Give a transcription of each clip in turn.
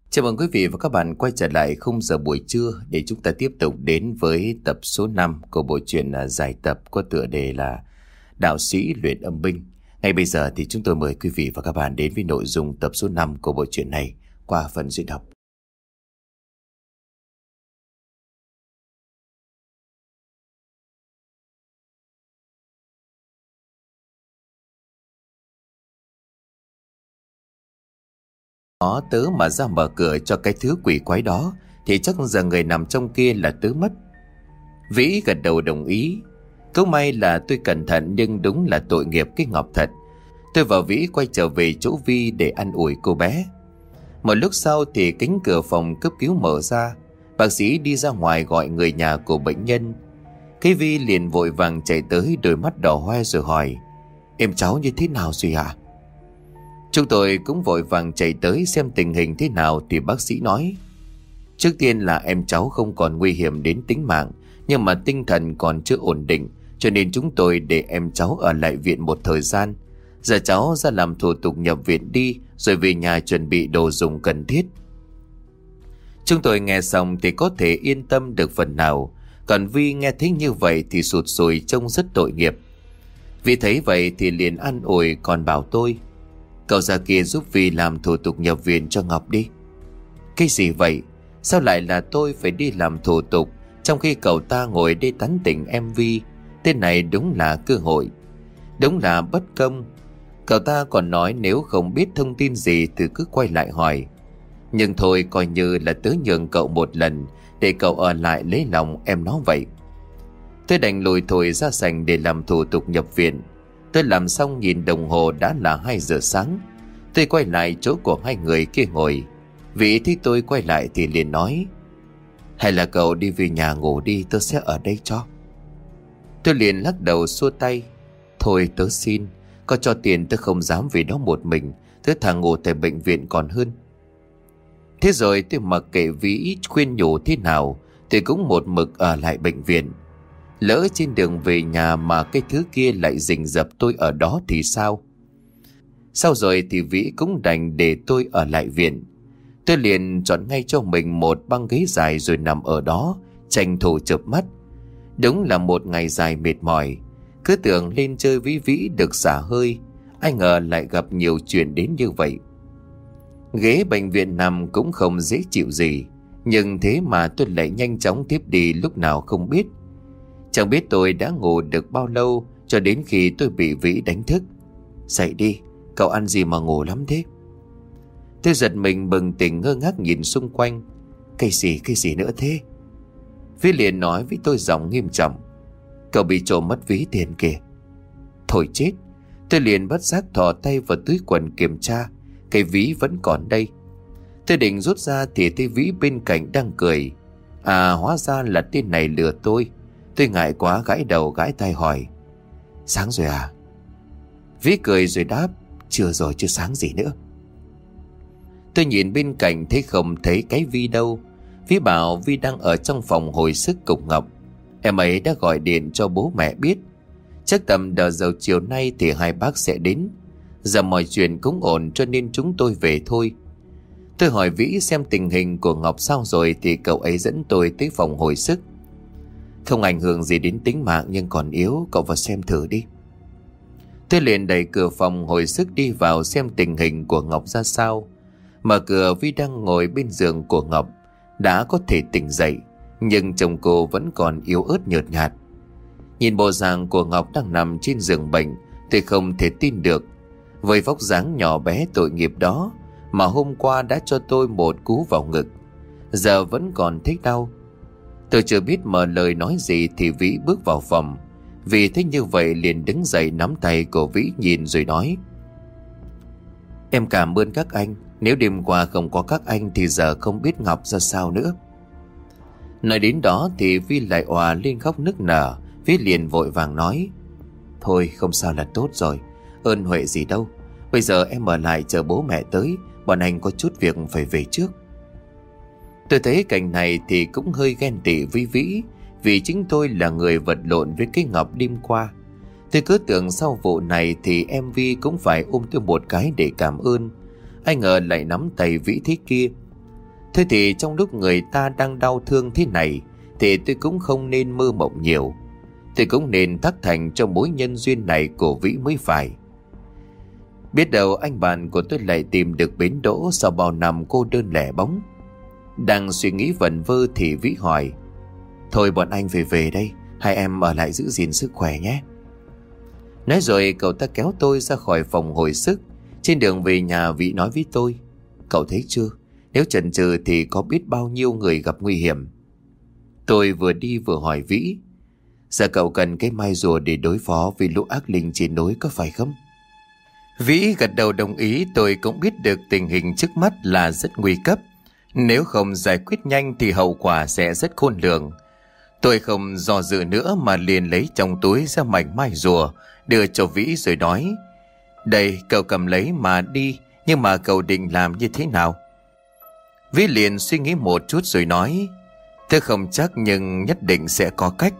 Chào mừng quý vị và các bạn quay trở lại khung giờ buổi trưa để chúng ta tiếp tục đến với tập số 5 của bộ truyện dài tập có tựa đề là Đạo sĩ luyện âm binh. Ngay bây giờ thì chúng tôi mời quý vị và các bạn đến với nội dung tập số 5 của bộ truyện này qua phần diễn đọc. Nó tớ mà ra mở cửa cho cái thứ quỷ quái đó thì chắc giờ người nằm trong kia là tớ mất. Vĩ gật đầu đồng ý. Câu may là tôi cẩn thận nhưng đúng là tội nghiệp cái Ngọc thật. Tôi và Vĩ quay trở về chỗ Vi để an ủi cô bé. Một lúc sau thì cánh cửa phòng cấp cứu mở ra. Bác sĩ đi ra ngoài gọi người nhà của bệnh nhân. Cái Vi liền vội vàng chạy tới, đôi mắt đỏ hoe rồi hỏi: Em cháu như thế nào rồi ạ? Chúng tôi cũng vội vàng chạy tới xem tình hình thế nào thì bác sĩ nói: Trước tiên là em cháu không còn nguy hiểm đến tính mạng, nhưng mà tinh thần còn chưa ổn định, cho nên chúng tôi để em cháu ở lại viện một thời gian. Giờ cháu ra làm thủ tục nhập viện đi, rồi về nhà chuẩn bị đồ dùng cần thiết. Chúng tôi nghe xong thì có thể yên tâm được phần nào, còn Vi nghe thấy như vậy thì sụt sùi trông rất tội nghiệp. Vi thấy vậy thì liền an ủi còn bảo tôi: Cậu ra kia giúp Vi làm thủ tục nhập viện cho Ngọc đi. Cái gì vậy? Sao lại là tôi phải đi làm thủ tục, trong khi cậu ta ngồi đây tán tỉnh em Vi? Tên này đúng là cơ hội, đúng là bất công. Cậu ta còn nói nếu không biết thông tin gì thì cứ quay lại hỏi. Nhưng thôi, coi như là tớ nhường cậu một lần, để cậu ở lại lấy lòng em nó vậy. Tôi đành lùi thổi ra sảnh để làm thủ tục nhập viện. Tôi làm xong nhìn đồng hồ đã là 2 giờ sáng. Tôi quay lại chỗ của hai người kia ngồi. Vì thấy tôi quay lại thì liền nói: Hay là cậu đi về nhà ngủ đi, tớ sẽ ở đây cho. Tôi liền lắc đầu xua tay: Thôi tớ xin, có cho tiền tớ không dám về đó một mình, tớ thà ngủ tại bệnh viện còn hơn. Thế rồi tôi mặc kệ Vĩ khuyên nhủ thế nào, tôi cũng một mực ở lại bệnh viện. Lỡ trên đường về nhà mà cái thứ kia lại rình rập tôi ở đó thì sao? Sau rồi thì Vĩ cũng đành để tôi ở lại viện. Tôi liền chọn ngay cho mình một băng ghế dài rồi nằm ở đó, tranh thủ chợp mắt. Đúng là một ngày dài mệt mỏi. Cứ tưởng lên chơi với Vĩ được xả hơi, ai ngờ lại gặp nhiều chuyện đến như vậy. Ghế bệnh viện nằm cũng không dễ chịu gì, nhưng thế mà tôi lại nhanh chóng tiếp đi lúc nào không biết. Chẳng biết tôi đã ngủ được bao lâu cho đến khi tôi bị Vĩ đánh thức: Dậy đi, cậu ăn gì mà ngủ lắm thế? Tôi giật mình bừng tỉnh, ngơ ngác nhìn xung quanh. Cái gì nữa thế? Vĩ liền nói với tôi giọng nghiêm trọng: Cậu bị trộm mất ví tiền kìa. Thôi chết! Tôi liền bất giác thò tay vào túi quần kiểm tra, cái ví vẫn còn đây. Tôi định rút ra thì thấy Vĩ bên cạnh đang cười. À, hóa ra là tên này lừa tôi. Tôi ngại quá gãi đầu gãi tai hỏi: Sáng rồi à? Vĩ cười rồi đáp: Chưa rồi, chưa sáng gì nữa. Tôi nhìn bên cạnh thấy không thấy cái Vi đâu. Vĩ bảo Vi đang ở trong phòng hồi sức cùng Ngọc. Em ấy đã gọi điện cho bố mẹ biết. Chắc tầm đầu giờ chiều nay thì hai bác sẽ đến. Giờ mọi chuyện cũng ổn cho nên chúng tôi về thôi. Tôi hỏi Vĩ xem tình hình của Ngọc sao rồi thì cậu ấy dẫn tôi tới phòng hồi sức. Không ảnh hưởng gì đến tính mạng nhưng còn yếu, cậu vào xem thử đi. Tôi liền đẩy cửa phòng hồi sức đi vào xem tình hình của Ngọc ra sao. Mở cửa, Vi đang ngồi bên giường của Ngọc, đã có thể tỉnh dậy, nhưng chồng cô vẫn còn yếu ớt nhợt nhạt. Nhìn bộ dạng của Ngọc đang nằm trên giường bệnh, tôi không thể tin được. Với vóc dáng nhỏ bé tội nghiệp đó mà hôm qua đã cho tôi một cú vào ngực, giờ vẫn còn thấy đau. Tôi chưa biết mở lời nói gì thì Vĩ bước vào phòng. Vì thấy như vậy liền đứng dậy nắm tay của Vĩ nhìn rồi nói: Em cảm ơn các anh. Nếu đêm qua không có các anh thì giờ không biết Ngọc ra sao nữa. Nói đến đó thì Vi lại òa lên khóc nức nở. Vĩ liền vội vàng nói: Thôi không sao là tốt rồi, ơn huệ gì đâu. Bây giờ em ở lại chờ bố mẹ tới, bọn anh có chút việc phải về trước. Tôi thấy cảnh này thì cũng hơi ghen tị với Vĩ, vì chính tôi là người vật lộn với cái Ngọc đêm qua. Tôi cứ tưởng sau vụ này thì em Vi cũng phải ôm tôi một cái để cảm ơn. Ai ngờ lại nắm tay Vĩ thế kia. Thế thì trong lúc người ta đang đau thương thế này thì tôi cũng không nên mơ mộng nhiều. Tôi cũng nên tác thành cho mối nhân duyên này của Vĩ mới phải. Biết đâu anh bạn của tôi lại tìm được bến đỗ sau bao năm cô đơn lẻ bóng. Đang suy nghĩ vẩn vơ thì Vĩ hỏi: Thôi bọn anh về đây, hai em ở lại giữ gìn sức khỏe nhé. Nói rồi cậu ta kéo tôi ra khỏi phòng hồi sức. Trên đường về nhà Vĩ nói với tôi: Cậu thấy chưa, nếu chần chừ thì có biết bao nhiêu người gặp nguy hiểm. Tôi vừa đi vừa hỏi Vĩ: Giờ cậu cần cái mai rùa để đối phó với lũ ác linh trên núi có phải không? Vĩ gật đầu đồng ý. Tôi cũng biết được tình hình trước mắt là rất nguy cấp. Nếu không giải quyết nhanh thì hậu quả sẽ rất khôn lường. Tôi không do dự nữa mà liền lấy trong túi ra mảnh mai rùa đưa cho Vĩ rồi nói: Đây, cậu cầm lấy mà đi, nhưng mà cậu định làm như thế nào? Vĩ liền suy nghĩ một chút rồi nói: Tôi không chắc nhưng nhất định sẽ có cách.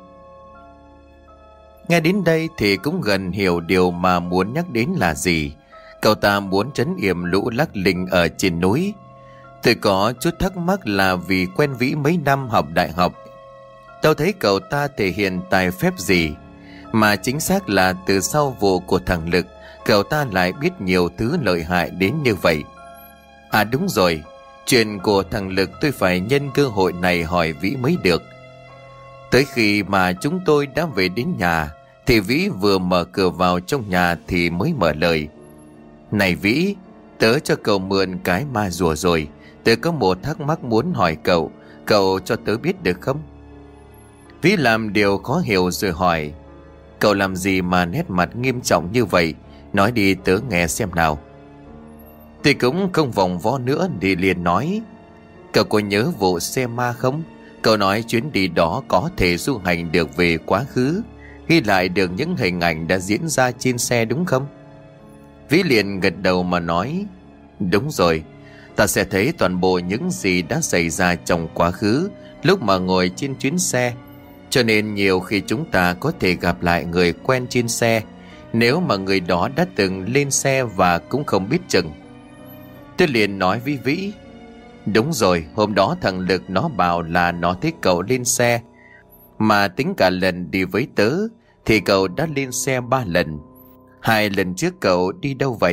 Nghe đến đây thì cũng gần hiểu điều mà muốn nhắc đến là gì. Cậu ta muốn trấn yểm lũ lắc linh ở trên núi. Tôi có chút thắc mắc là vì quen Vĩ mấy năm học đại học, đâu thấy cậu ta thể hiện tài phép gì, mà chính xác là từ sau vụ của thằng Lực, cậu ta lại biết nhiều thứ lợi hại đến như vậy. À đúng rồi, chuyện của thằng Lực tôi phải nhân cơ hội này hỏi Vĩ mới được. Tới khi mà chúng tôi đã về đến nhà thì Vĩ vừa mở cửa vào trong nhà thì mới mở lời: Này Vĩ, tớ cho cậu mượn cái ma rùa rồi. Tớ có một thắc mắc muốn hỏi cậu, cậu cho tớ biết được không? Vĩ làm điều khó hiểu rồi hỏi: Cậu làm gì mà nét mặt nghiêm trọng như vậy? Nói đi tớ nghe xem nào. Tôi cũng không vòng vo nữa thì liền nói: Cậu có nhớ vụ xe ma không? Cậu nói chuyến đi đó có thể du hành được về quá khứ, ghi lại được những hình ảnh đã diễn ra trên xe đúng không? Vĩ liền gật đầu mà nói: Đúng rồi, ta sẽ thấy toàn bộ những gì đã xảy ra trong quá khứ lúc mà ngồi trên chuyến xe. Cho nên nhiều khi chúng ta có thể gặp lại người quen trên xe, nếu mà người đó đã từng lên xe và cũng không biết chừng. Tôi liền nói với Vĩ: Đúng rồi, hôm đó thằng Lực nó bảo là nó thấy cậu lên xe, mà tính cả lần đi với tớ thì cậu đã lên xe 3 lần. 2 lần trước cậu đi đâu vậy?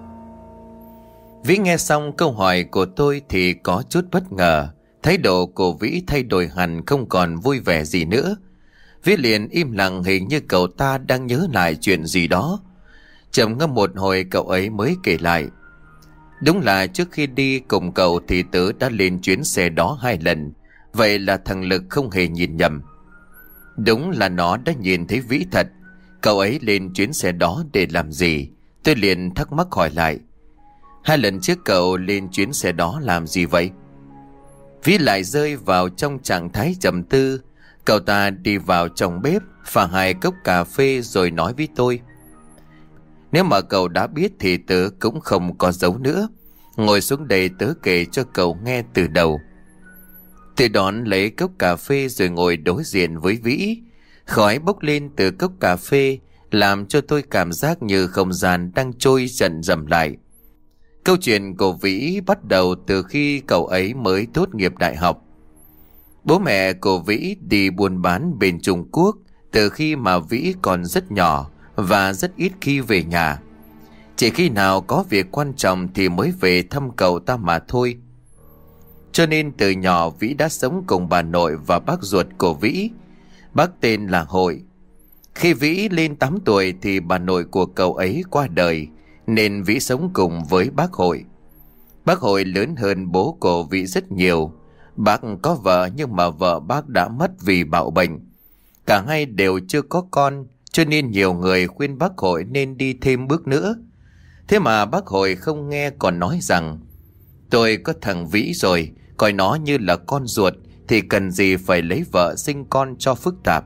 Vĩ nghe xong câu hỏi của tôi thì có chút bất ngờ. Thái độ của Vĩ thay đổi hẳn, không còn vui vẻ gì nữa. Vĩ liền im lặng, hình như cậu ta đang nhớ lại chuyện gì đó. Trầm ngâm một hồi cậu ấy mới kể lại: Đúng là trước khi đi cùng cậu thì tớ đã lên chuyến xe đó 2 lần. Vậy là thằng Lực không hề nhìn nhầm. Đúng là nó đã nhìn thấy Vĩ thật. Cậu ấy lên chuyến xe đó để làm gì? Tôi liền thắc mắc hỏi lại: 2 lần trước cậu lên chuyến xe đó làm gì vậy? Vĩ lại rơi vào trong trạng thái trầm tư. Cậu ta đi vào trong bếp pha 2 cốc cà phê rồi nói với tôi: Nếu mà cậu đã biết thì tớ cũng không có giấu nữa. Ngồi xuống đây tớ kể cho cậu nghe từ đầu. Tôi đón lấy cốc cà phê rồi ngồi đối diện với Vĩ. Khói bốc lên từ cốc cà phê làm cho tôi cảm giác như không gian đang trôi dần dần lại. Câu chuyện của Vĩ bắt đầu từ khi cậu ấy mới tốt nghiệp đại học. Bố mẹ của Vĩ đi buôn bán bên Trung Quốc từ khi mà Vĩ còn rất nhỏ và rất ít khi về nhà. Chỉ khi nào có việc quan trọng thì mới về thăm cậu ta mà thôi. Cho nên từ nhỏ Vĩ đã sống cùng bà nội và bác ruột của Vĩ. Bác tên là Hội. Khi Vĩ lên 8 tuổi thì bà nội của cậu ấy qua đời, nên Vĩ sống cùng với bác Hội. Bác Hội lớn hơn bố của Vĩ rất nhiều. Bác có vợ nhưng mà vợ bác đã mất vì bạo bệnh. Cả hai đều chưa có con, cho nên nhiều người khuyên bác Hội nên đi thêm bước nữa. Thế mà bác Hội không nghe, còn nói rằng: Tôi có thằng Vĩ rồi, coi nó như là con ruột, thì cần gì phải lấy vợ sinh con cho phức tạp.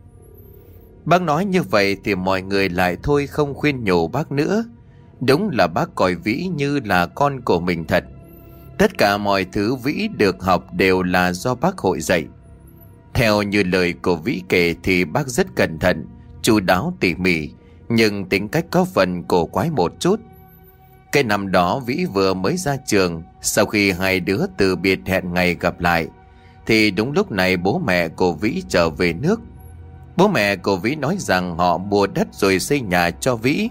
Bác nói như vậy thì mọi người lại thôi không khuyên nhủ bác nữa. Đúng là bác coi Vĩ như là con của mình thật. Tất cả mọi thứ Vĩ được học đều là do bác Hội dạy. Theo như lời của Vĩ kể thì bác rất cẩn thận, chu đáo tỉ mỉ, nhưng tính cách có phần cổ quái một chút. Cái năm đó Vĩ vừa mới ra trường. Sau khi hai đứa từ biệt hẹn ngày gặp lại, thì đúng lúc này bố mẹ của Vĩ trở về nước. Bố mẹ của Vĩ nói rằng họ mua đất rồi xây nhà cho Vĩ,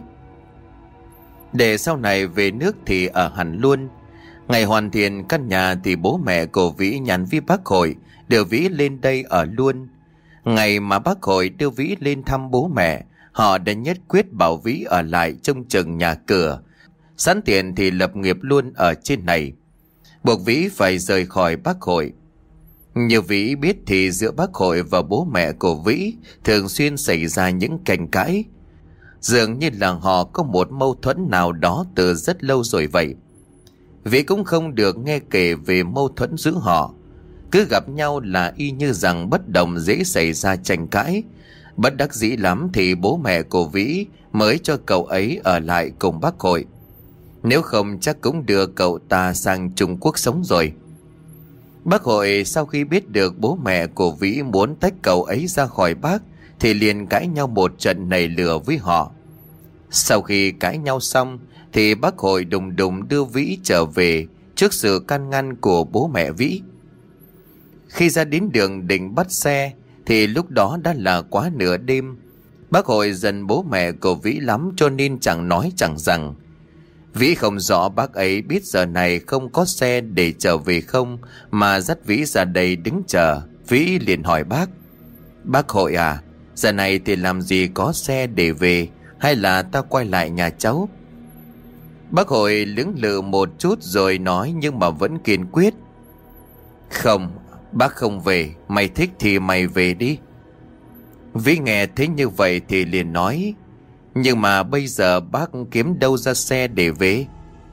để sau này về nước thì ở hẳn luôn. Ngày hoàn thiện căn nhà thì bố mẹ của Vĩ nhắn với bác Hội đưa Vĩ lên đây ở luôn. Ngày mà bác Hội đưa Vĩ lên thăm bố mẹ, họ đã nhất quyết bảo Vĩ ở lại trông chừng nhà cửa, sẵn tiện thì lập nghiệp luôn ở trên này, buộc Vĩ phải rời khỏi bác Hội. Như Vĩ biết thì giữa bác Hội và bố mẹ của Vĩ thường xuyên xảy ra những tranh cãi. Dường như là họ có một mâu thuẫn nào đó từ rất lâu rồi vậy. Vĩ cũng không được nghe kể về mâu thuẫn giữa họ. Cứ gặp nhau là y như rằng bất đồng dễ xảy ra tranh cãi. Bất đắc dĩ lắm thì bố mẹ của Vĩ mới cho cậu ấy ở lại cùng bác Hội. Nếu không chắc cũng đưa cậu ta sang Trung Quốc sống rồi. Bác Hội sau khi biết được bố mẹ của Vĩ muốn tách cậu ấy ra khỏi bác thì liền cãi nhau một trận nảy lửa với họ. Sau khi cãi nhau xong thì bác Hội đùng đùng đưa Vĩ trở về trước sự can ngăn của bố mẹ Vĩ. Khi ra đến đường định bắt xe thì lúc đó đã là quá nửa đêm. Bác Hội giận bố mẹ của Vĩ lắm cho nên chẳng nói chẳng rằng. Vĩ không rõ bác ấy biết giờ này không có xe để trở về không mà dắt Vĩ ra đây đứng chờ. Vĩ liền hỏi bác: "Bác Hội à, giờ này thì làm gì có xe để về, hay là ta quay lại nhà cháu?" Bác Hội lưỡng lự một chút rồi nói nhưng mà vẫn kiên quyết: "Không, bác không về, mày thích thì mày về đi." Vĩ nghe thấy như vậy thì liền nói: "Nhưng mà bây giờ bác kiếm đâu ra xe để về?"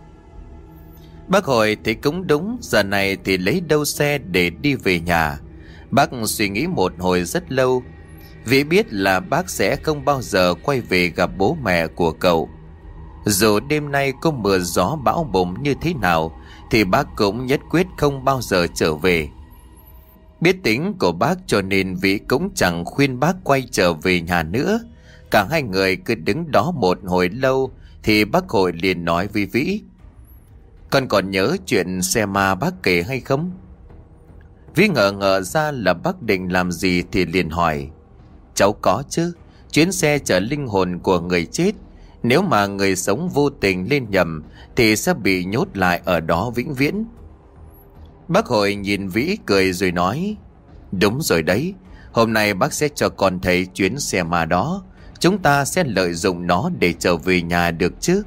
Bác Hội thì cũng đúng, giờ này thì lấy đâu xe để đi về nhà. Bác suy nghĩ một hồi rất lâu. Vì biết là bác sẽ không bao giờ quay về gặp bố mẹ của cậu. Dù đêm nay có mưa gió bão bùng như thế nào thì bác cũng nhất quyết không bao giờ trở về. Biết tính của bác cho nên Vĩ cũng chẳng khuyên bác quay trở về nhà nữa. Cả hai người cứ đứng đó một hồi lâu thì bác Hội liền nói với Vĩ: "Con còn nhớ chuyện xe ma bác kể hay không?" Vĩ ngờ ra là bác định làm gì thì liền hỏi: "Cháu có chứ, chuyến xe chở linh hồn của người chết. Nếu mà người sống vô tình lên nhầm thì sẽ bị nhốt lại ở đó vĩnh viễn." Bác Hội nhìn Vĩ cười rồi nói: "Đúng rồi đấy, hôm nay bác sẽ cho con thấy chuyến xe ma đó. Chúng ta sẽ lợi dụng nó để trở về nhà được chứ?"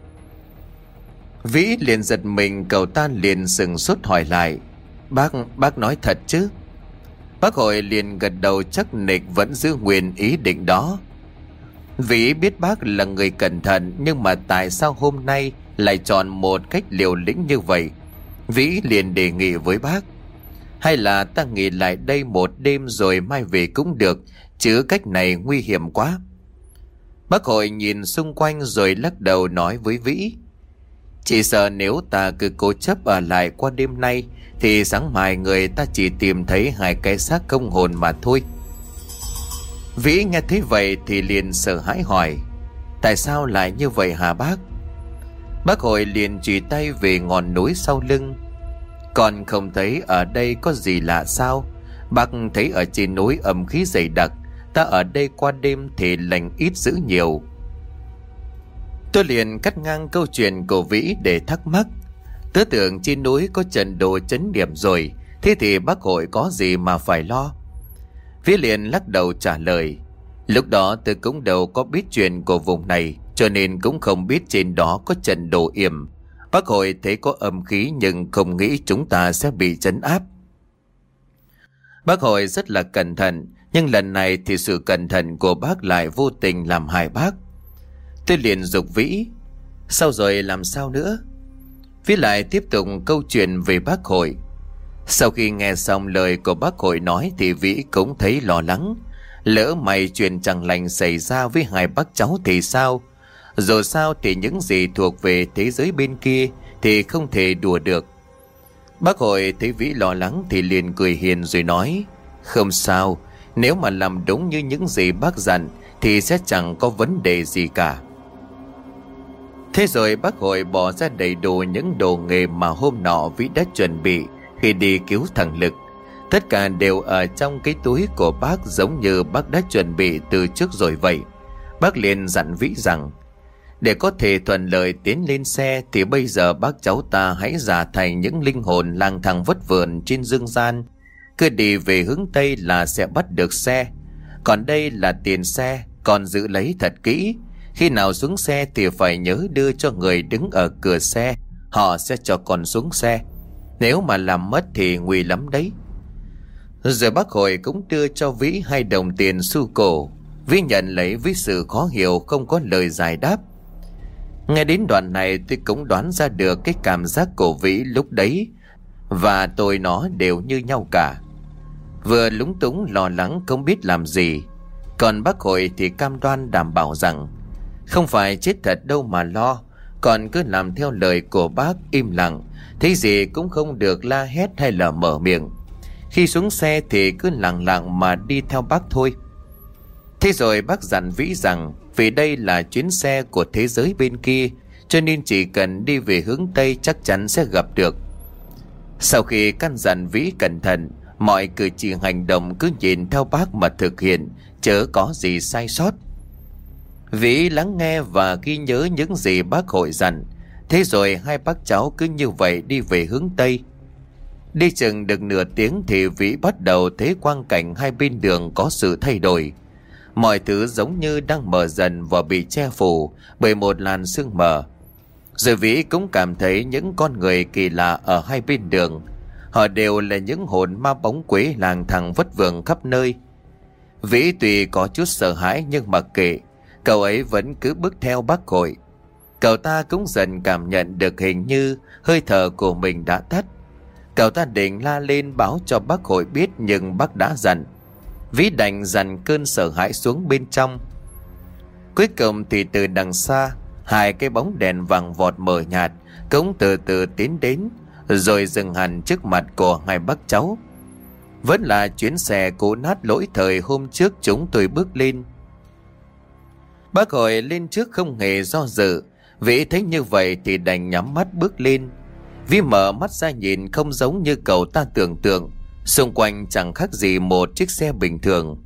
Vĩ liền giật mình, cậu ta liền sừng sốt hỏi lại: Bác nói thật chứ?" Bác Hội liền gật đầu chắc nịch vẫn giữ nguyên ý định đó. Vĩ biết bác là người cẩn thận, nhưng mà tại sao hôm nay lại chọn một cách liều lĩnh như vậy? Vĩ liền đề nghị với bác: "Hay là ta nghỉ lại đây một đêm rồi mai về cũng được, chứ cách này nguy hiểm quá." Bác Hội nhìn xung quanh rồi lắc đầu nói với Vĩ: "Chỉ sợ nếu ta cứ cố chấp ở lại qua đêm nay thì sáng mai người ta chỉ tìm thấy hai cái xác không hồn mà thôi." Vĩ nghe thấy vậy thì liền sợ hãi hỏi: "Tại sao lại như vậy hả bác?" Bác Hội liền chỉ tay về ngọn núi sau lưng: "Con không thấy ở đây có gì lạ sao? Bác thấy ở trên núi âm khí dày đặc, ta ở đây qua đêm thì lành ít dữ nhiều." Tôi liền cắt ngang câu chuyện của Vĩ để thắc mắc: "Tớ tưởng trên núi có trận đồ trấn điểm rồi, thế thì bác Hội có gì mà phải lo?" Vĩ liền lắc đầu trả lời: "Lúc đó tôi cũng đâu có biết chuyện của vùng này, cho nên cũng không biết trên đó có trận đồ yểm. Bác Hội thấy có âm khí nhưng không nghĩ chúng ta sẽ bị trấn áp." Bác Hội rất là cẩn thận, nhưng lần này thì sự cẩn thận của bác lại vô tình làm hại bác. Tôi liền giục Vĩ: "Sao rồi, làm sao nữa?" Vĩ lại tiếp tục câu chuyện về bác Hội. Sau khi nghe xong lời của bác Hội nói thì Vĩ cũng thấy lo lắng. Lỡ may chuyện chẳng lành xảy ra với hai bác cháu thì sao? Dù sao thì những gì thuộc về thế giới bên kia thì không thể đùa được. Bác Hội thấy Vĩ lo lắng thì liền cười hiền rồi nói: "Không sao, nếu mà làm đúng như những gì bác dặn thì sẽ chẳng có vấn đề gì cả." Thế rồi bác Hội bỏ ra đầy đủ những đồ nghề mà hôm nọ Vĩ đã chuẩn bị khi đi cứu thằng Lực. Tất cả đều ở trong cái túi của bác, giống như bác đã chuẩn bị từ trước rồi vậy. Bác liền dặn Vĩ rằng để có thể thuận lợi tiến lên xe thì bây giờ bác cháu ta hãy giả thành những linh hồn lang thang vất vưởng trên dương gian, cứ đi về hướng Tây là sẽ bắt được xe. Còn đây là tiền xe, còn giữ lấy thật kỹ. Khi nào xuống xe thì phải nhớ đưa cho người đứng ở cửa xe, họ sẽ cho con xuống xe. Nếu mà làm mất thì nguy lắm đấy. Rồi bác Hội cũng đưa cho Vĩ 2 đồng tiền xu cổ. Vĩ nhận lấy với sự khó hiểu, không có lời giải đáp. Nghe đến đoạn này tôi cũng đoán ra được cái cảm giác của Vĩ lúc đấy và tôi nó đều như nhau cả. Vừa lúng túng lo lắng không biết làm gì, còn bác Hội thì cam đoan đảm bảo rằng không phải chết thật đâu mà lo, còn cứ làm theo lời của bác, im lặng, thấy gì cũng không được la hét hay là mở miệng. Khi xuống xe thì cứ lặng lặng mà đi theo bác thôi. Thế rồi bác dặn Vĩ rằng vì đây là chuyến xe của thế giới bên kia, cho nên chỉ cần đi về hướng Tây chắc chắn sẽ gặp được. Sau khi căn dặn Vĩ cẩn thận, mọi cử chỉ hành động cứ nhìn theo bác mà thực hiện, chớ có gì sai sót. Vĩ lắng nghe và ghi nhớ những gì bác Hội dặn. Thế rồi hai bác cháu cứ như vậy đi về hướng Tây. Đi chừng được nửa tiếng thì Vĩ bắt đầu thấy quang cảnh hai bên đường có sự thay đổi. Mọi thứ giống như đang mờ dần và bị che phủ bởi một làn sương mờ. Rồi Vĩ cũng cảm thấy những con người kỳ lạ ở hai bên đường. Họ đều là những hồn ma bóng quế lang thang vất vưởng khắp nơi. Vĩ tuy có chút sợ hãi nhưng mặc kệ, cậu ấy vẫn cứ bước theo bác Hội. Cậu ta cũng dần cảm nhận được hình như hơi thở của mình đã tắt. Cậu ta định la lên báo cho bác Hội biết, nhưng bác đã dặn. Vĩ đành dằn cơn sợ hãi xuống bên trong. Cuối cùng thì từ đằng xa, hai cái bóng đèn vàng vọt mờ nhạt cũng từ từ tiến đến, rồi dừng hẳn trước mặt của hai bác cháu. Vẫn là chuyến xe cũ nát lỗi thời hôm trước chúng tôi bước lên. Bác Hội lên trước không hề do dự. Vĩ thấy như vậy thì đành nhắm mắt bước lên. Vĩ mở mắt ra nhìn không giống như cậu ta tưởng tượng. Xung quanh chẳng khác gì một chiếc xe bình thường.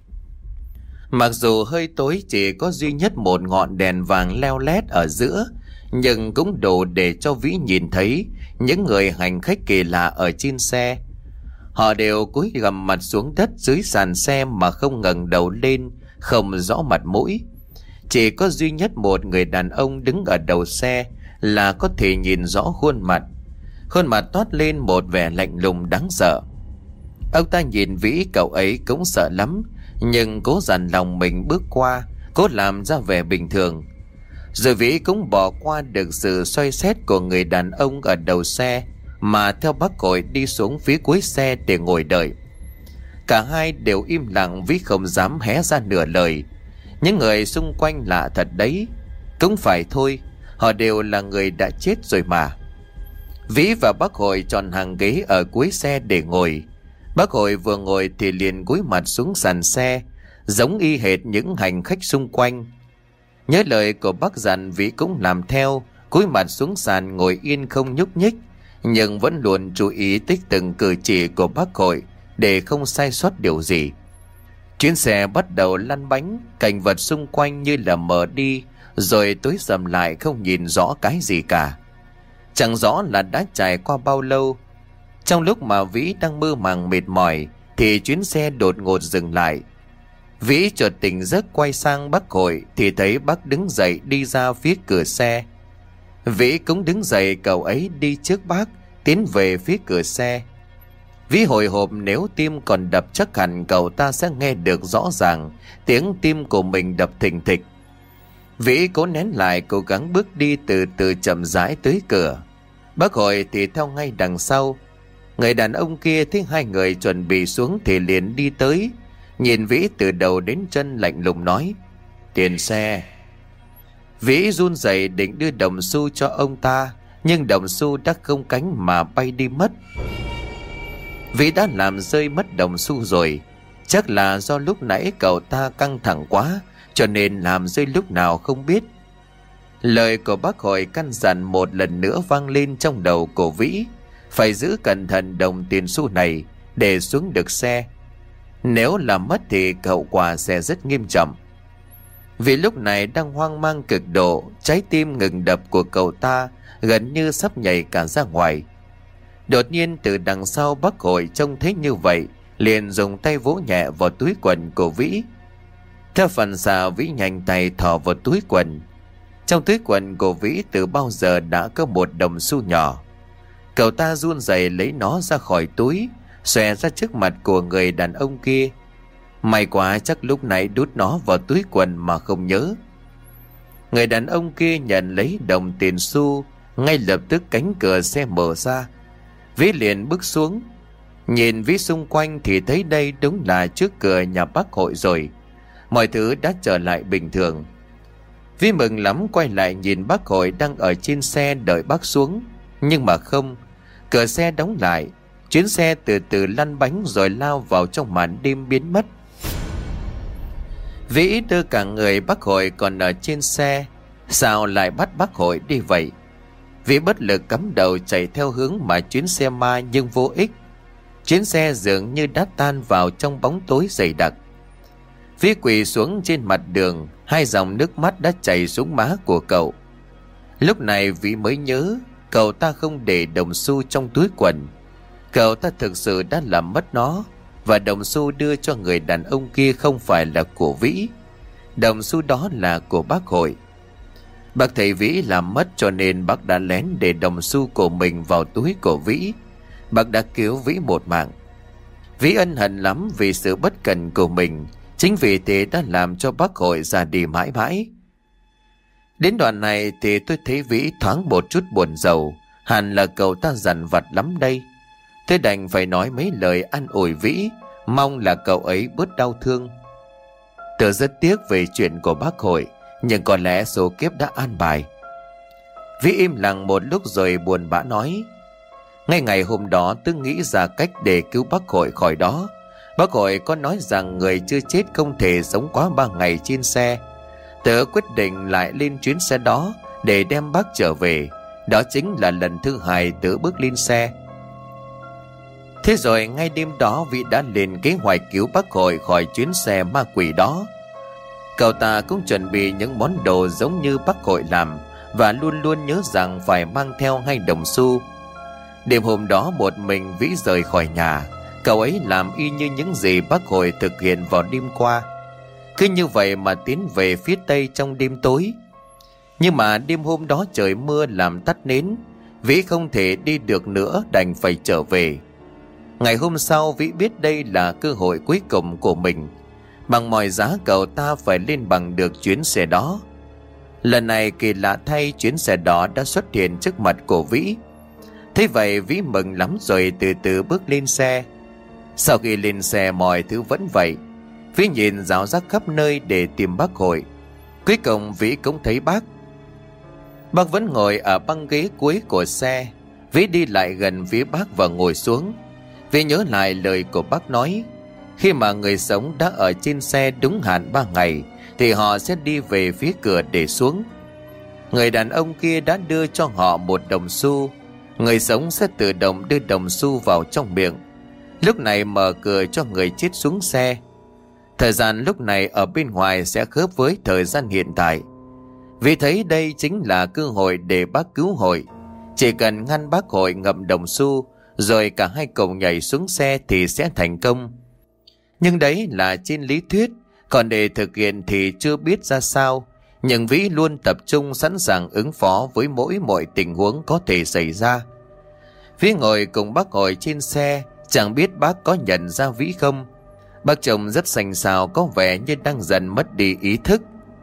Mặc dù hơi tối, chỉ có duy nhất một ngọn đèn vàng leo lét ở giữa, nhưng cũng đủ để cho Vĩ nhìn thấy những người hành khách kỳ lạ ở trên xe. Họ đều cúi gằm mặt xuống đất dưới sàn xe mà không ngẩng đầu lên, không rõ mặt mũi. Chỉ có duy nhất một người đàn ông đứng ở đầu xe là có thể nhìn rõ khuôn mặt. Khuôn mặt toát lên một vẻ lạnh lùng đáng sợ. Ông ta nhìn Vĩ, cậu ấy cũng sợ lắm, nhưng cố dằn lòng mình bước qua, cố làm ra vẻ bình thường. Rồi Vĩ cũng bỏ qua được sự soi xét của người đàn ông ở đầu xe, mà theo bác Hội đi xuống phía cuối xe để ngồi đợi. Cả hai đều im lặng, Vĩ không dám hé ra nửa lời. Những người xung quanh lạ thật đấy. Cũng phải thôi, họ đều là người đã chết rồi mà. Vĩ và bác Hội chọn hàng ghế ở cuối xe để ngồi. Bác Hội vừa ngồi thì liền cúi mặt xuống sàn xe, giống y hệt những hành khách xung quanh. Nhớ lời của bác dặn, Vĩ cũng làm theo, cúi mặt xuống sàn ngồi yên không nhúc nhích, nhưng vẫn luôn chú ý tích từng cử chỉ của bác Hội để không sai sót điều gì. Chuyến xe bắt đầu lăn bánh, cảnh vật xung quanh như là mờ đi, rồi tối sầm lại, không nhìn rõ cái gì cả. Chẳng rõ là đã trải qua bao lâu. Trong lúc mà Vĩ đang mơ màng mệt mỏi thì chuyến xe đột ngột dừng lại. Vĩ chợt tỉnh giấc, quay sang bác Hội thì thấy bác đứng dậy đi ra phía cửa xe. Vĩ cũng đứng dậy, cậu ấy đi trước bác tiến về phía cửa xe. Vĩ hồi hộp, nếu tim còn đập chắc hẳn cậu ta sẽ nghe được rõ ràng tiếng tim của mình đập thình thịch. Vĩ cố nén lại, cố gắng bước đi từ từ chậm rãi tới cửa. Bác Hội thì theo ngay đằng sau. Người đàn ông kia thấy hai người chuẩn bị xuống thì liền đi tới, nhìn Vĩ từ đầu đến chân lạnh lùng nói: "Tiền xe." Vĩ run rẩy định đưa đồng xu cho ông ta, nhưng đồng xu đã không cánh mà bay đi mất. Vĩ đã làm rơi mất đồng xu rồi. Chắc là do lúc nãy cậu ta căng thẳng quá, cho nên làm rơi lúc nào không biết. Lời của bác Hội căn dặn một lần nữa vang lên trong đầu của Vĩ, phải giữ cẩn thận đồng tiền xu này để xuống được xe. Nếu làm mất thì hậu quả sẽ rất nghiêm trọng. Vì lúc này đang hoang mang cực độ, trái tim ngừng đập của cậu ta gần như sắp nhảy cả ra ngoài. Đột nhiên từ đằng sau bác Hội trông thấy như vậy, liền dùng tay vỗ nhẹ vào túi quần của Vĩ. Theo phản xạ, Vĩ nhanh tay thò vào túi quần. Trong túi quần của Vĩ từ bao giờ đã có một đồng xu nhỏ. Cậu ta run rẩy lấy nó ra khỏi túi, xòe ra trước mặt của người đàn ông kia. May quá chắc lúc nãy đút nó vào túi quần mà không nhớ. Người đàn ông kia nhận lấy đồng tiền xu, ngay lập tức cánh cửa xe mở ra. Vĩ liền bước xuống. Nhìn Vĩ xung quanh thì thấy đây đúng là trước cửa nhà bác Hội rồi. Mọi thứ đã trở lại bình thường. Vĩ mừng lắm quay lại nhìn bác Hội đang ở trên xe đợi bác xuống. Nhưng mà không, cửa xe đóng lại. Chuyến xe từ từ lăn bánh rồi lao vào trong màn đêm biến mất. Vĩ đưa cả người bác Hội còn ở trên xe. Sao lại bắt bác Hội đi vậy? Vĩ bất lực cắm đầu chạy theo hướng mà chuyến xe ma nhưng vô ích. Chuyến xe dường như đã tan vào trong bóng tối dày đặc. Vĩ quỳ xuống trên mặt đường, hai dòng nước mắt đã chảy xuống má của cậu. Lúc này Vĩ mới nhớ cậu ta không để đồng xu trong túi quần. Cậu ta thực sự đã làm mất nó, và đồng xu đưa cho người đàn ông kia không phải là của Vĩ. Đồng xu đó là của bác Hội. Bác thấy Vĩ làm mất cho nên bác đã lén để đồng xu của mình vào túi của Vĩ. Bác đã cứu Vĩ một mạng. Vĩ ân hận lắm vì sự bất cẩn của mình. Chính vì thế đã làm cho bác Hội ra đi mãi mãi. Đến đoạn này thì tôi thấy Vĩ thoáng một chút buồn rầu. Hẳn là cậu ta dằn vặt lắm đây. Tôi đành phải nói mấy lời an ủi Vĩ, mong là cậu ấy bớt đau thương. Tôi rất tiếc về chuyện của bác Hội, nhưng có lẽ số kiếp đã an bài. Vĩ im lặng một lúc rồi buồn bã nói: ngay ngày hôm đó tôi nghĩ ra cách để cứu bác Hội khỏi đó. Bác Hội có nói rằng người chưa chết không thể sống quá 3 ngày trên xe. Tớ quyết định lại lên chuyến xe đó để đem bác trở về. Đó chính là lần thứ 2 tớ bước lên xe. Thế rồi ngay đêm đó Vĩ đã lên kế hoạch cứu bác Hội khỏi chuyến xe ma quỷ đó. Cậu ta cũng chuẩn bị những món đồ giống như bác Hội làm, và luôn luôn nhớ rằng phải mang theo 2 đồng xu. Đêm hôm đó một mình Vĩ rời khỏi nhà. Cậu ấy làm y như những gì bác Hội thực hiện vào đêm qua. Cứ như vậy mà tiến về phía tây trong đêm tối. Nhưng mà đêm hôm đó trời mưa làm tắt nến. Vĩ không thể đi được nữa, đành phải trở về. Ngày hôm sau Vĩ biết đây là cơ hội cuối cùng của mình. Bằng mọi giá cậu ta phải lên bằng được chuyến xe đó. Lần này kỳ lạ thay, chuyến xe đó đã xuất hiện trước mặt của Vĩ. Thế vậy Vĩ mừng lắm rồi từ từ bước lên xe. Sau khi lên xe mọi thứ vẫn vậy. Vĩ nhìn rào rác khắp nơi để tìm bác Hội. Cuối cùng Vĩ cũng thấy bác. Bác vẫn ngồi ở băng ghế cuối của xe. Vĩ đi lại gần phía bác và ngồi xuống. Vĩ nhớ lại lời của bác nói: khi mà người sống đã ở trên xe đúng hạn 3 ngày thì họ sẽ đi về phía cửa để xuống. Người đàn ông kia đã đưa cho họ 1 đồng xu. Người sống sẽ tự động đưa đồng xu vào trong miệng. Lúc này mở cửa cho người chết xuống xe. Thời gian lúc này ở bên ngoài sẽ khớp với thời gian hiện tại. Vì thấy đây chính là cơ hội để bác cứu Hội. Chỉ cần ngăn bác Hội ngậm đồng xu, rồi cả hai cùng nhảy xuống xe thì sẽ thành công. Nhưng đấy là trên lý thuyết, còn để thực hiện thì chưa biết ra sao. Nhưng Vĩ luôn tập trung sẵn sàng ứng phó với mọi tình huống có thể xảy ra. Vĩ ngồi cùng bác Hội trên xe, chẳng biết bác có nhận ra Vĩ không. Bác trông rất xanh xao, có vẻ như đang dần mất đi ý thức.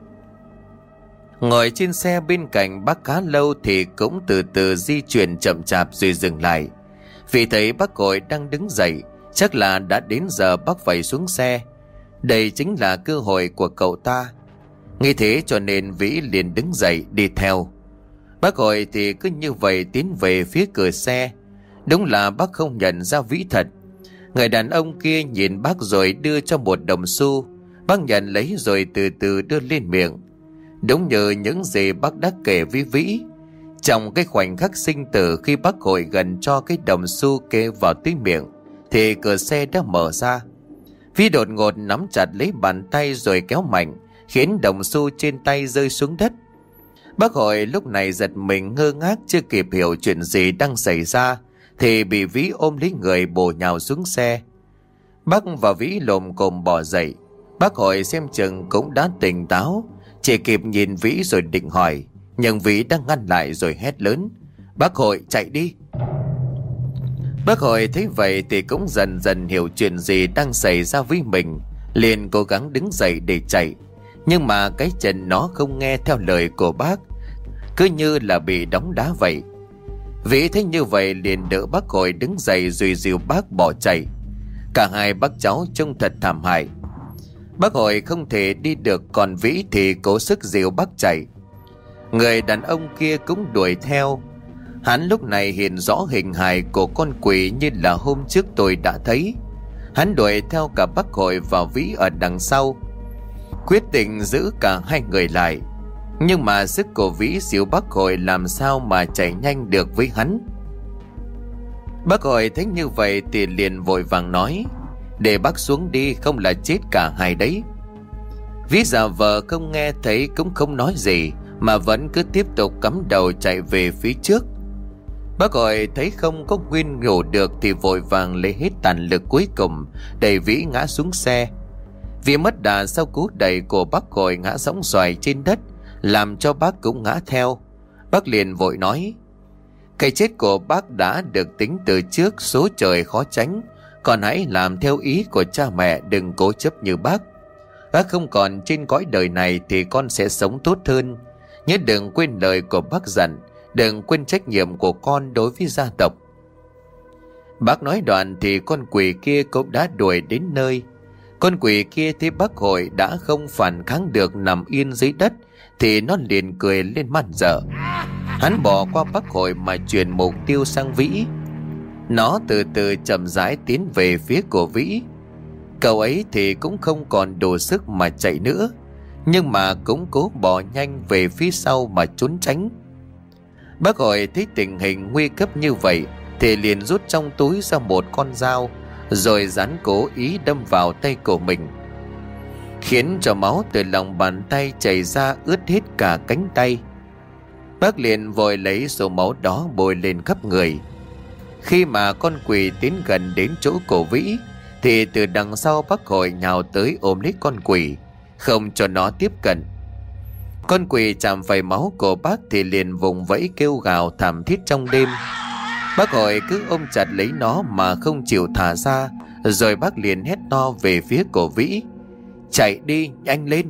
Ngồi trên xe bên cạnh bác khá lâu thì cũng từ từ di chuyển chậm chạp rồi dừng lại. Vì thấy bác Hội đang đứng dậy, chắc là đã đến giờ bác phải xuống xe. Đây chính là cơ hội của cậu ta. Nghĩ thế cho nên Vĩ liền đứng dậy đi theo. Bác Hội thì cứ như vậy tiến về phía cửa xe. Đúng là bác không nhận ra Vĩ thật. Người đàn ông kia nhìn bác rồi đưa cho 1 đồng xu. Bác nhận lấy rồi từ từ đưa lên miệng. Đúng như những gì bác đã kể với Vĩ, trong cái khoảnh khắc sinh tử khi bác Hội gần cho cái đồng xu kê vào túi miệng thì cửa xe đã mở ra. Vĩ đột ngột nắm chặt lấy bàn tay rồi kéo mạnh, khiến đồng xu trên tay rơi xuống đất. Bác Hội lúc này giật mình ngơ ngác, chưa kịp hiểu chuyện gì đang xảy ra thì bị Vĩ ôm lấy người bổ nhào xuống xe. Bác và Vĩ lồm cồm bò dậy. Bác Hội xem chừng cũng đã tỉnh táo, chỉ kịp nhìn Vĩ rồi định hỏi, nhưng Vĩ đang ngăn lại rồi hét lớn: "Bác Hội, chạy đi!" Bác Hội thấy vậy thì cũng dần dần hiểu chuyện gì đang xảy ra với mình, liền cố gắng đứng dậy để chạy. Nhưng mà cái chân nó không nghe theo lời của bác, cứ như là bị đóng đá vậy. Vĩ thấy như vậy liền đỡ bác Hội đứng dậy rồi dìu bác bỏ chạy. Cả hai bác cháu trông thật thảm hại. Bác Hội không thể đi được, còn Vĩ thì cố sức dìu bác chạy. Người đàn ông kia cũng đuổi theo. Hắn lúc này hiện rõ hình hài của con quỷ như là hôm trước tôi đã thấy. Hắn đuổi theo cả bác Hội và Vĩ ở đằng sau, quyết định giữ cả hai người lại. Nhưng mà sức của Vĩ dìu bác Hội làm sao mà chạy nhanh được với hắn. Bác Hội thấy như vậy thì liền vội vàng nói: "Để bác xuống đi, không là chết cả hai đấy." Vĩ giả vờ không nghe thấy cũng không nói gì, mà vẫn cứ tiếp tục cắm đầu chạy về phía trước. Bác Hội thấy không có nguyên nhổ được thì vội vàng lấy hết tàn lực cuối cùng đẩy Vĩ ngã xuống xe. Vì mất đà sau cú đẩy của bác Hội ngã sõng xoài trên đất, làm cho bác cũng ngã theo. Bác liền vội nói: "Cái chết của bác đã được tính từ trước, số trời khó tránh. Con hãy làm theo ý của cha mẹ, đừng cố chấp như bác. Bác không còn trên cõi đời này thì con sẽ sống tốt hơn. Nhớ đừng quên lời của bác dặn, đừng quên trách nhiệm của con đối với gia tộc." Bác nói đoạn thì con quỷ kia cũng đã đuổi đến nơi. Con quỷ kia thấy bác Hội đã không phản kháng được nằm yên dưới đất thì nó liền cười lên man dợ. Hắn bỏ qua bác Hội mà chuyển mục tiêu sang Vĩ. Nó từ từ chậm rãi tiến về phía của Vĩ. Cậu ấy thì cũng không còn đủ sức mà chạy nữa, nhưng mà cũng cố bỏ nhanh về phía sau mà trốn tránh. Bác Hội thấy tình hình nguy cấp như vậy thì liền rút trong túi ra một con dao, rồi rắn cố ý đâm vào tay của mình, khiến cho máu từ lòng bàn tay chảy ra ướt hết cả cánh tay. Bác liền vội lấy số máu đó bôi lên khắp người. Khi mà con quỷ tiến gần đến chỗ của Vĩ thì từ đằng sau bác Hội nhào tới ôm lấy con quỷ, không cho nó tiếp cận. Con quỷ chạm phải máu của bác thì liền vùng vẫy kêu gào thảm thiết trong đêm. Bác Hội cứ ôm chặt lấy nó mà không chịu thả ra, rồi bác liền hét to về phía của Vĩ: "Chạy đi, nhanh lên!"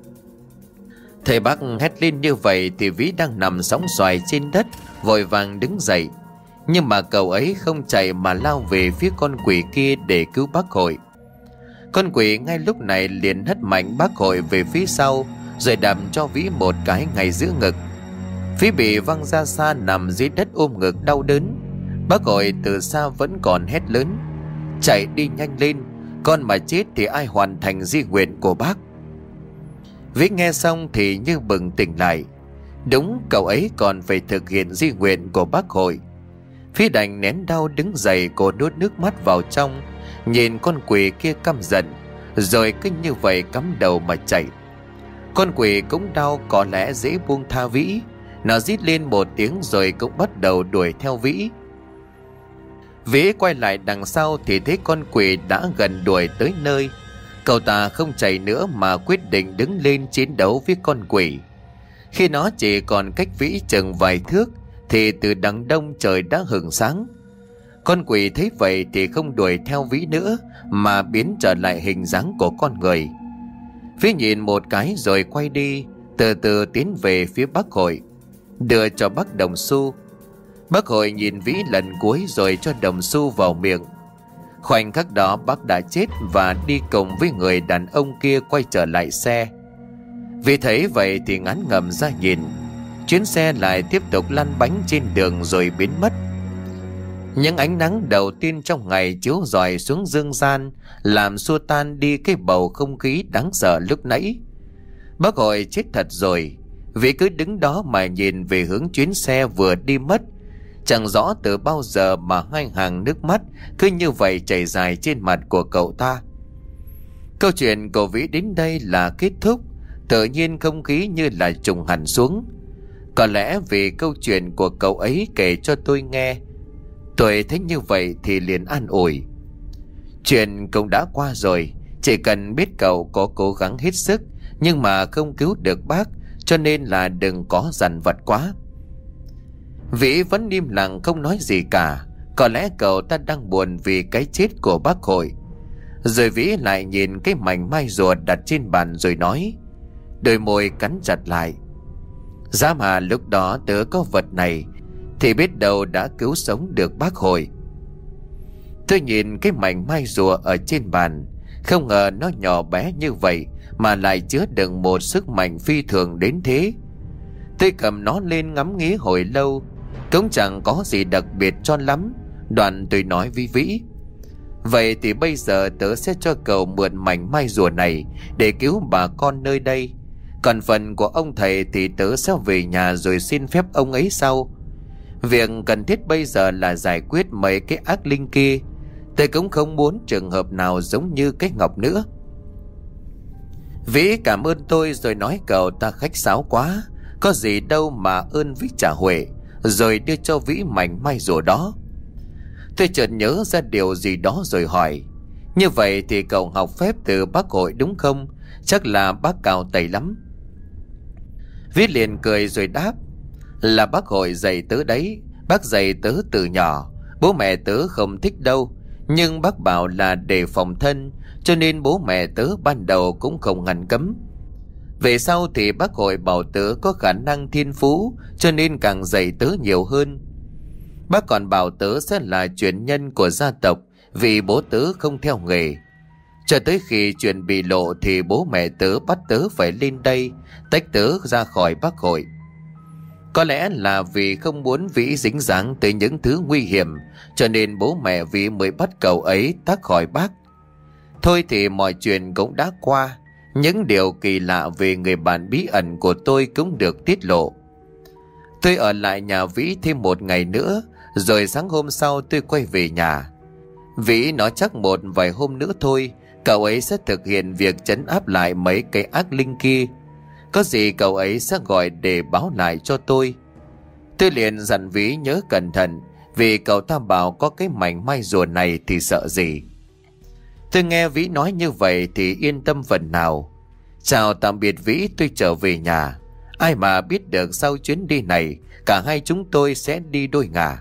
Thầy bác hét lên như vậy thì Vĩ đang nằm sõng xoài trên đất vội vàng đứng dậy. Nhưng mà cậu ấy không chạy mà lao về phía con quỷ kia để cứu bác Hội. Con quỷ ngay lúc này liền hất mạnh bác Hội về phía sau, rồi đập cho Vĩ một cái ngay giữa ngực. Vĩ bị văng ra xa nằm dưới đất ôm ngực đau đớn. Bác Hội từ xa vẫn còn hét lớn: "Chạy đi nhanh lên, con mà chết thì ai hoàn thành di nguyện của bác?" Vĩ nghe xong thì như bừng tỉnh lại. Đúng, cậu ấy còn phải thực hiện di nguyện của bác Hội. Vĩ đành nén đau đứng dậy, cô nuốt nước mắt vào trong, nhìn con quỷ kia căm giận, rồi cứ như vậy cắm đầu mà chạy. Con quỷ cũng đau, có lẽ dễ buông tha Vĩ. Nó rít lên một tiếng rồi cũng bắt đầu đuổi theo Vĩ. Vĩ quay lại đằng sau thì thấy con quỷ đã gần đuổi tới nơi. Cậu ta không chạy nữa mà quyết định đứng lên chiến đấu với con quỷ. Khi nó chỉ còn cách Vĩ chừng vài thước thì từ đằng đông trời đã hửng sáng. Con quỷ thấy vậy thì không đuổi theo Vĩ nữa mà biến trở lại hình dáng của con người. Vĩ nhìn một cái rồi quay đi, từ từ tiến về phía bác Hội, đưa cho bác đồng xu. Bác Hội nhìn Vĩ lần cuối rồi cho đồng xu vào miệng. Khoảnh khắc đó bác đã chết và đi cùng với người đàn ông kia quay trở lại xe. Vĩ thấy vậy thì ngán ngẩm ra nhìn. Chuyến xe lại tiếp tục lăn bánh trên đường rồi biến mất. Những ánh nắng đầu tiên trong ngày chiếu rọi xuống dương gian, làm xua tan đi cái bầu không khí đáng sợ lúc nãy. Bác Hội chết thật rồi. Vĩ cứ đứng đó mà nhìn về hướng chuyến xe vừa đi mất. Chẳng rõ từ bao giờ mà hai hàng nước mắt cứ như vậy chảy dài trên mặt của cậu ta. Câu chuyện của Vĩ đến đây là kết thúc. Tự nhiên không khí như là trùng hẳn xuống. Có lẽ vì câu chuyện của cậu ấy kể cho tôi nghe, tôi thấy như vậy thì liền an ủi. Chuyện cũng đã qua rồi, chỉ cần biết cậu có cố gắng hết sức nhưng mà không cứu được bác, cho nên là đừng có dằn vặt quá. Vĩ vẫn im lặng không nói gì cả. Có lẽ cậu ta đang buồn vì cái chết của bác Hội. Rồi Vĩ lại nhìn cái mảnh mai rùa đặt trên bàn rồi nói, đôi môi cắn chặt lại. Giá mà lúc đó tớ có vật này thì biết đâu đã cứu sống được bác Hội. Tôi nhìn cái mảnh mai rùa ở trên bàn, không ngờ nó nhỏ bé như vậy mà lại chứa đựng một sức mạnh phi thường đến thế. Tôi cầm nó lên ngắm nghía hồi lâu, cũng chẳng có gì đặc biệt cho lắm. Đoạn tôi nói với Vĩ, vậy thì bây giờ tớ sẽ cho cậu mượn mảnh mai rùa này để cứu bà con nơi đây. Còn phần của ông thầy thì tớ sẽ về nhà rồi xin phép ông ấy sau. Việc cần thiết bây giờ là giải quyết mấy cái ác linh kia. Tớ cũng không muốn trường hợp nào giống như cái Ngọc nữa. Vĩ cảm ơn tôi rồi nói cậu ta khách sáo quá, có gì đâu mà ơn Vĩ trả huệ, rồi đưa cho Vĩ mảnh mai rùa đó. Tôi chợt nhớ ra điều gì đó rồi hỏi, như vậy thì cậu học phép từ bác Hội đúng không? Chắc là bác cao tay lắm. Vĩ liền cười rồi đáp, là bác Hội dạy tớ đấy. Bác dạy tớ từ nhỏ. Bố mẹ tớ không thích đâu, nhưng bác bảo là để phòng thân, cho nên bố mẹ tớ ban đầu cũng không ngăn cấm. Về sau thì bác Hội bảo tớ có khả năng thiên phú, cho nên càng dạy tớ nhiều hơn. Bác còn bảo tớ sẽ là truyền nhân của gia tộc, vì bố tớ không theo nghề. Cho tới khi chuyện bị lộ thì bố mẹ tớ bắt tớ phải lên đây, tách tớ ra khỏi bác Hội. Có lẽ là vì không muốn Vĩ dính dáng tới những thứ nguy hiểm, cho nên bố mẹ Vĩ mới bắt cậu ấy tách khỏi bác. Thôi thì mọi chuyện cũng đã qua. Những điều kỳ lạ về người bạn bí ẩn của tôi cũng được tiết lộ. Tôi ở lại nhà Vĩ thêm một ngày nữa, rồi sáng hôm sau tôi quay về nhà. Vĩ nói chắc một vài hôm nữa thôi, cậu ấy sẽ thực hiện việc trấn áp lại mấy cái ác linh kia. Có gì cậu ấy sẽ gọi để báo lại cho tôi. Tôi liền dặn Vĩ nhớ cẩn thận, vì cậu ta bảo có cái mảnh mai rùa này thì sợ gì. Tôi nghe Vĩ nói như vậy thì yên tâm phần nào. Chào tạm biệt Vĩ, tôi trở về nhà. Ai mà biết được sau chuyến đi này cả hai chúng tôi sẽ đi đôi ngả.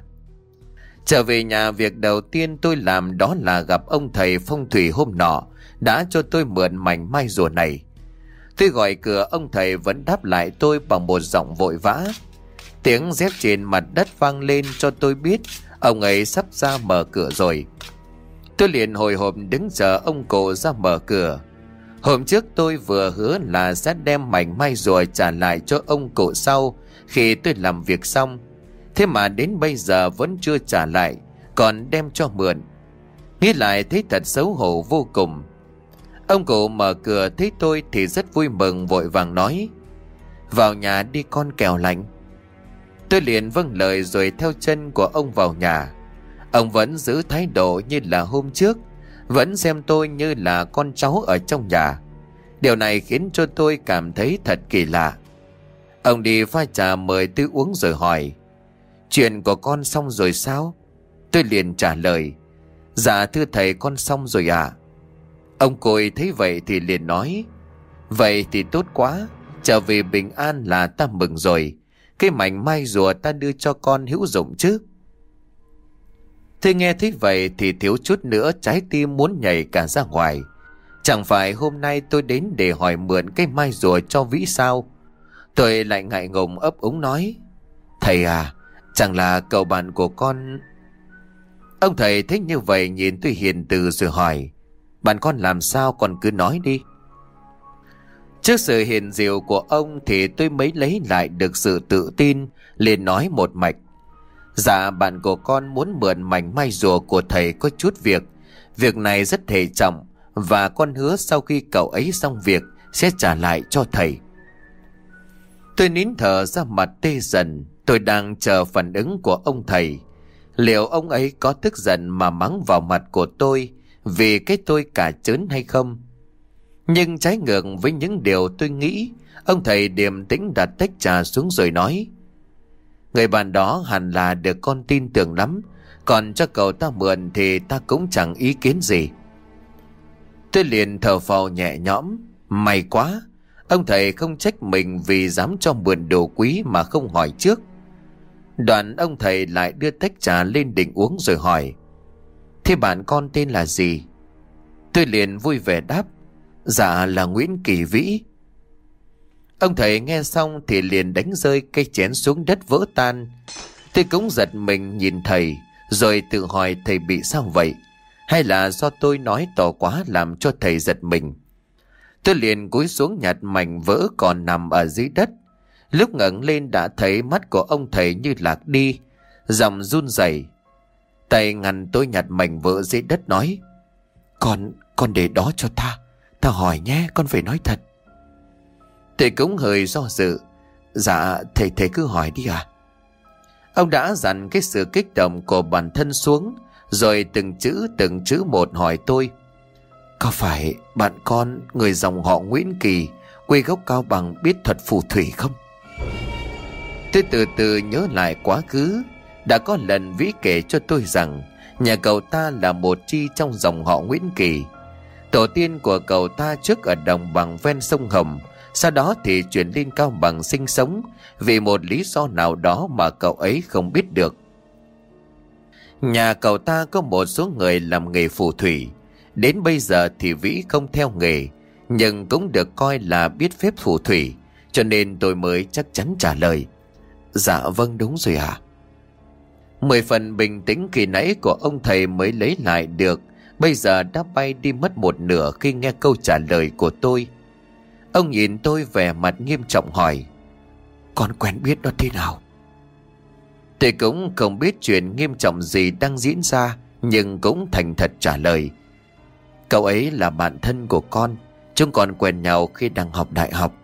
Trở về nhà, việc đầu tiên tôi làm đó là gặp ông thầy phong thủy hôm nọ đã cho tôi mượn mảnh mai rùa này. Tôi gọi cửa, ông thầy vẫn đáp lại tôi bằng một giọng vội vã. Tiếng dép trên mặt đất vang lên cho tôi biết ông ấy sắp ra mở cửa rồi. Tôi liền hồi hộp đứng chờ ông cụ ra mở cửa. Hôm trước tôi vừa hứa là sẽ đem mảnh mai rùa trả lại cho ông cụ sau khi tôi làm việc xong. Thế mà đến bây giờ vẫn chưa trả lại, còn đem cho mượn. Nghĩ lại thấy thật xấu hổ vô cùng. Ông cụ mở cửa thấy tôi thì rất vui mừng, vội vàng nói, vào nhà đi con, kẻo lạnh. Tôi liền vâng lời rồi theo chân của ông vào nhà. Ông vẫn giữ thái độ như là hôm trước, vẫn xem tôi như là con cháu ở trong nhà. Điều này khiến cho tôi cảm thấy thật kỳ lạ. Ông đi pha trà mời tôi uống rồi hỏi, chuyện của con xong rồi sao? Tôi liền trả lời, dạ thưa thầy, con xong rồi ạ. Ông Côi thấy vậy thì liền nói, vậy thì tốt quá, trở về bình an là ta mừng rồi. Cái mảnh mai rùa ta đưa cho con hữu dụng chứ? Tôi nghe thấy vậy thì thiếu chút nữa trái tim muốn nhảy cả ra ngoài. Chẳng phải hôm nay tôi đến để hỏi mượn cái mai rùa cho Vĩ sao? Tôi lại ngại ngùng ấp úng nói, thầy à, chẳng là cậu bạn của con? Ông thầy thấy như vậy nhìn tôi hiền từ rồi hỏi, bạn con làm sao, con cứ nói đi. Trước sự hiền diệu của ông thì tôi mới lấy lại được sự tự tin, liền nói một mạch, dạ bạn của con muốn mượn mảnh mai rùa của thầy có chút việc. Việc này rất hệ trọng, và con hứa sau khi cậu ấy xong việc sẽ trả lại cho thầy. Tôi nín thở ra mặt tê dần. Tôi đang chờ phản ứng của ông thầy. Liệu ông ấy có tức giận mà mắng vào mặt của tôi vì cái tôi cả trớn hay không? Nhưng trái ngược với những điều tôi nghĩ, ông thầy điềm tĩnh đặt tách trà xuống rồi nói: người bạn đó hẳn là được con tin tưởng lắm, còn cho cậu ta mượn thì ta cũng chẳng ý kiến gì. Tôi liền thở phào nhẹ nhõm. May quá, ông thầy không trách mình vì dám cho mượn đồ quý mà không hỏi trước. Đoạn ông thầy lại đưa tách trà lên định uống rồi hỏi: thế bạn con tên là gì? Tôi liền vui vẻ đáp: dạ là Nguyễn Kỳ Vĩ. Ông thầy nghe xong thì liền đánh rơi cây chén xuống đất vỡ tan. Tôi cũng giật mình nhìn thầy, rồi tự hỏi thầy bị sao vậy, hay là do tôi nói to quá làm cho thầy giật mình. Tôi liền cúi xuống nhặt mảnh vỡ còn nằm ở dưới đất. Lúc ngẩng lên đã thấy mắt của ông thầy như lạc đi, giọng run rẩy. Tay ngăn tôi nhặt mảnh vỡ dưới đất nói: Con để đó cho ta hỏi nhé, con phải nói thật. Thầy cũng hơi do dự: dạ thầy cứ hỏi đi ạ. Ông đã dặn cái sự kích động của bản thân xuống, rồi từng chữ một hỏi tôi: có phải bạn con người dòng họ Nguyễn Kỳ, quê gốc Cao Bằng, biết thuật phù thủy không? Tôi từ từ nhớ lại quá khứ. Đã có lần Vĩ kể cho tôi rằng nhà cậu ta là một chi trong dòng họ Nguyễn Kỳ. Tổ tiên của cậu ta trước ở đồng bằng ven sông Hồng, sau đó thì chuyển lên Cao Bằng sinh sống vì một lý do nào đó mà cậu ấy không biết được. Nhà cậu ta có một số người làm nghề phù thủy. Đến bây giờ thì Vĩ không theo nghề, nhưng cũng được coi là biết phép phù thủy, cho nên tôi mới chắc chắn trả lời: dạ vâng, đúng rồi ạ. 10 phần bình tĩnh khi nãy của ông thầy mới lấy lại được, bây giờ đã bay đi mất một nửa khi nghe câu trả lời của tôi. Ông nhìn tôi vẻ mặt nghiêm trọng hỏi: con quen biết nó thế nào? Tôi cũng không biết chuyện nghiêm trọng gì đang diễn ra, nhưng cũng thành thật trả lời: cậu ấy là bạn thân của con, chúng còn quen nhau khi đang học đại học.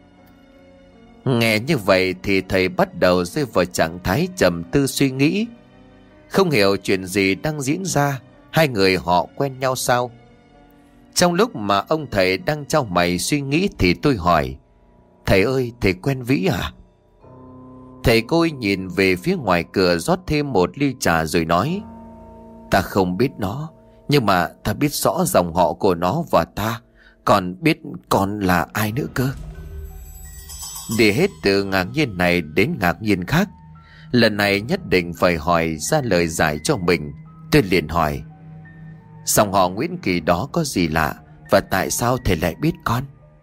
Nghe như vậy thì thầy bắt đầu rơi vào trạng thái trầm tư suy nghĩ. Không hiểu chuyện gì đang diễn ra, hai người họ quen nhau sao? Trong lúc mà ông thầy đang chau mày suy nghĩ thì tôi hỏi: thầy ơi, thầy quen Vĩ à? Thầy Côi nhìn về phía ngoài cửa rót thêm một ly trà rồi nói: ta không biết nó, nhưng mà ta biết rõ dòng họ của nó và ta, còn biết con là ai nữa cơ. Đi hết từ ngạc nhiên này đến ngạc nhiên khác. Lần này nhất định phải hỏi ra lời giải cho mình. Tôi liền hỏi: dòng họ Nguyễn Kỳ đó có gì lạ, và tại sao thầy lại biết con?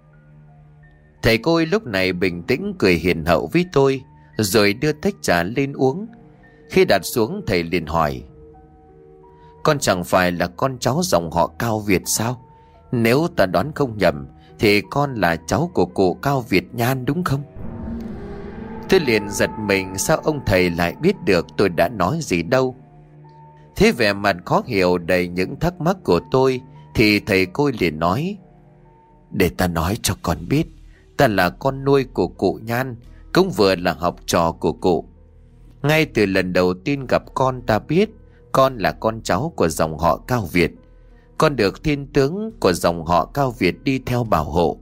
Thầy Côi lúc này bình tĩnh cười hiền hậu với tôi, rồi đưa tách trà lên uống. Khi đặt xuống thầy liền hỏi: con chẳng phải là con cháu dòng họ Cao Việt sao? Nếu ta đoán không nhầm thì con là cháu của cụ Cao Việt Nhan đúng không? Tôi liền giật mình, sao ông thầy lại biết được tôi đã nói gì đâu. Thế vẻ mặt khó hiểu đầy những thắc mắc của tôi thì thầy Côi liền nói: để ta nói cho con biết, ta là con nuôi của cụ Nhan, cũng vừa là học trò của cụ. Ngay từ lần đầu tiên gặp con, ta biết con là con cháu của dòng họ Cao Việt. Con được thiên tướng của dòng họ Cao Việt đi theo bảo hộ.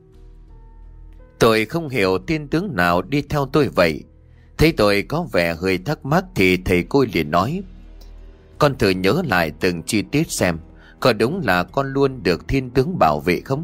Tôi không hiểu thiên tướng nào đi theo tôi vậy. Thấy tôi có vẻ hơi thắc mắc thì thầy Côi liền nói: con thử nhớ lại từng chi tiết xem, có đúng là con luôn được thiên tướng bảo vệ không?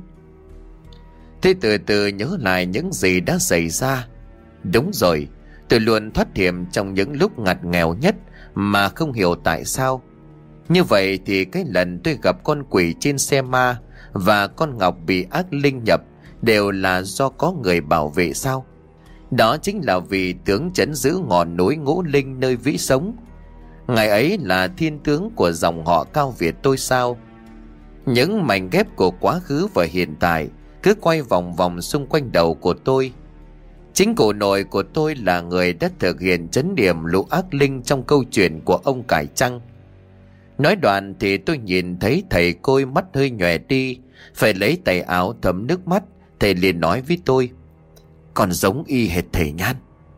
Thế từ từ nhớ lại những gì đã xảy ra. Đúng rồi, tôi luôn thoát hiểm trong những lúc ngặt nghèo nhất mà không hiểu tại sao. Như vậy thì cái lần tôi gặp con quỷ trên xe ma và con ngọc bị ác linh nhập đều là do có người bảo vệ sao? Đó chính là vì tướng trấn giữ ngọn núi Ngũ Linh nơi Vĩ sống. Ngài ấy là thiên tướng của dòng họ Cao Việt tôi sao? Những mảnh ghép của quá khứ và hiện tại cứ quay vòng vòng xung quanh đầu của tôi. Chính cụ nội của tôi là người đã thực hiện trấn điểm lũ ác linh trong câu chuyện của ông Cải Trăng. Nói đoạn thì tôi nhìn thấy thầy Côi mắt hơi nhòe đi, phải lấy tay áo thấm nước mắt. Thầy liền nói với tôi: còn giống y hệt thầy Nhan.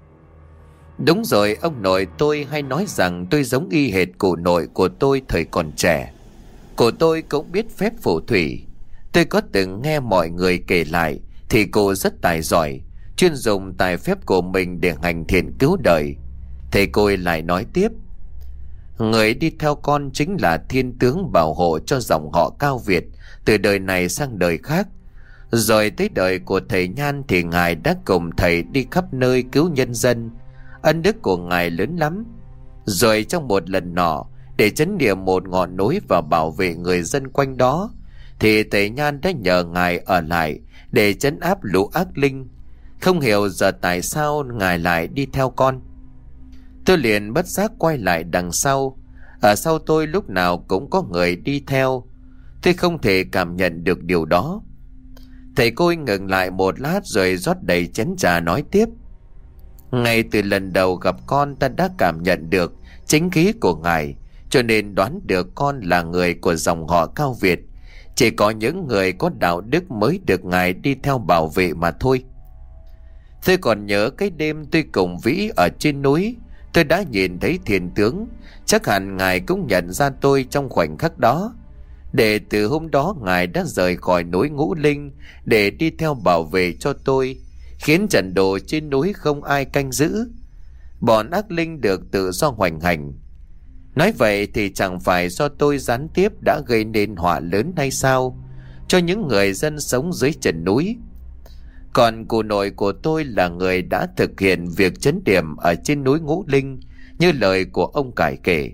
Đúng rồi, ông nội tôi hay nói rằng tôi giống y hệt cụ nội của tôi thời còn trẻ. Cụ tôi cũng biết phép phù thủy. Tôi có từng nghe mọi người kể lại thì cụ rất tài giỏi, chuyên dùng tài phép của mình để hành thiện cứu đời. Thầy Côi lại nói tiếp: người đi theo con chính là thiên tướng bảo hộ cho dòng họ Cao Việt từ đời này sang đời khác. Rồi tới đời của thầy Nhan thì ngài đã cùng thầy đi khắp nơi cứu nhân dân. Ân đức của ngài lớn lắm. Rồi trong một lần nọ, để trấn điểm một ngọn núi và bảo vệ người dân quanh đó, thì thầy Nhan đã nhờ ngài ở lại để trấn áp lũ ác linh. Không hiểu giờ tại sao ngài lại đi theo con. Tôi liền bất giác quay lại đằng sau. Ở sau tôi lúc nào cũng có người đi theo. Tôi không thể cảm nhận được điều đó. Thầy Côi ngừng lại một lát rồi rót đầy chén trà nói tiếp: ngay từ lần đầu gặp con, ta đã cảm nhận được chính khí của ngài, cho nên đoán được con là người của dòng họ Cao Việt. Chỉ có những người có đạo đức mới được ngài đi theo bảo vệ mà thôi. Tôi còn nhớ cái đêm tôi cùng Vĩ ở trên núi, tôi đã nhìn thấy thiên tướng. Chắc hẳn ngài cũng nhận ra tôi trong khoảnh khắc đó. Để từ hôm đó ngài đã rời khỏi núi Ngũ Linh để đi theo bảo vệ cho tôi, khiến trận đồ trên núi không ai canh giữ. Bọn ác linh được tự do hoành hành. Nói vậy thì chẳng phải do tôi gián tiếp đã gây nên họa lớn hay sao cho những người dân sống dưới chân núi. Còn cụ nội của tôi là người đã thực hiện việc trấn điểm ở trên núi Ngũ Linh như lời của ông Cải kể.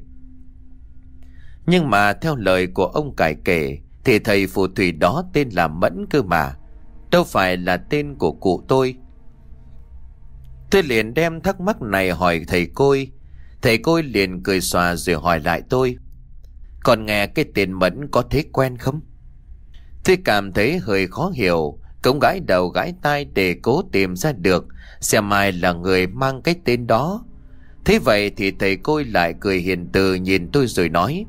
Nhưng mà theo lời của ông Cải kể thì thầy phù thủy đó tên là Mẫn cơ mà, đâu phải là tên của cụ tôi. Tôi liền đem thắc mắc này hỏi thầy Côi. Thầy Côi liền cười xòa rồi hỏi lại tôi: còn nghe cái tên Mẫn có thấy quen không? Tôi cảm thấy hơi khó hiểu, cũng gãi đầu gãi tai để cố tìm ra được xem ai là người mang cái tên đó. Thế vậy thì thầy Côi lại cười hiền từ nhìn tôi rồi nói: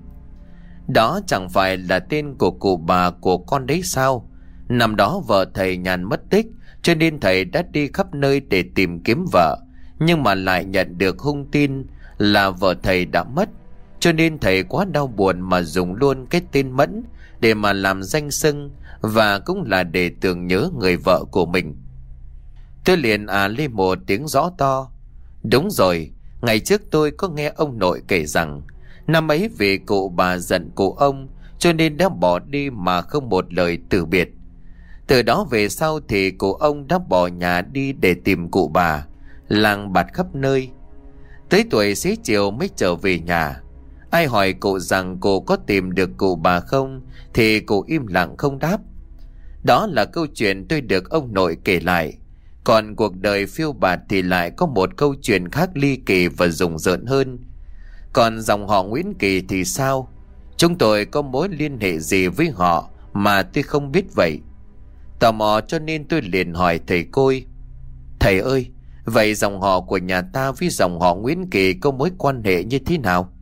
đó chẳng phải là tên của cụ bà của con đấy sao? Năm đó vợ thầy Nhàn mất tích, cho nên thầy đã đi khắp nơi để tìm kiếm vợ, nhưng mà lại nhận được hung tin là vợ thầy đã mất. Cho nên thầy quá đau buồn mà dùng luôn cái tên Mẫn để mà làm danh xưng, và cũng là để tưởng nhớ người vợ của mình. Tôi liền lên một tiếng rõ to: đúng rồi, ngày trước tôi có nghe ông nội kể rằng năm ấy vì cụ bà giận cụ ông cho nên đã bỏ đi mà không một lời từ biệt. Từ đó về sau thì cụ ông đã bỏ nhà đi để tìm cụ bà, làng bạt khắp nơi. Tới tuổi xế chiều mới trở về nhà. Ai hỏi cụ rằng cụ có tìm được cụ bà không thì cụ im lặng không đáp. Đó là câu chuyện tôi được ông nội kể lại. Còn cuộc đời phiêu bạt thì lại có một câu chuyện khác ly kỳ và rùng rợn hơn. Còn dòng họ Nguyễn Kỳ thì sao? Chúng tôi có mối liên hệ gì với họ mà tôi không biết vậy? Tò mò cho nên tôi liền hỏi thầy Côi: thầy ơi, vậy dòng họ của nhà ta với dòng họ Nguyễn Kỳ có mối quan hệ như thế nào?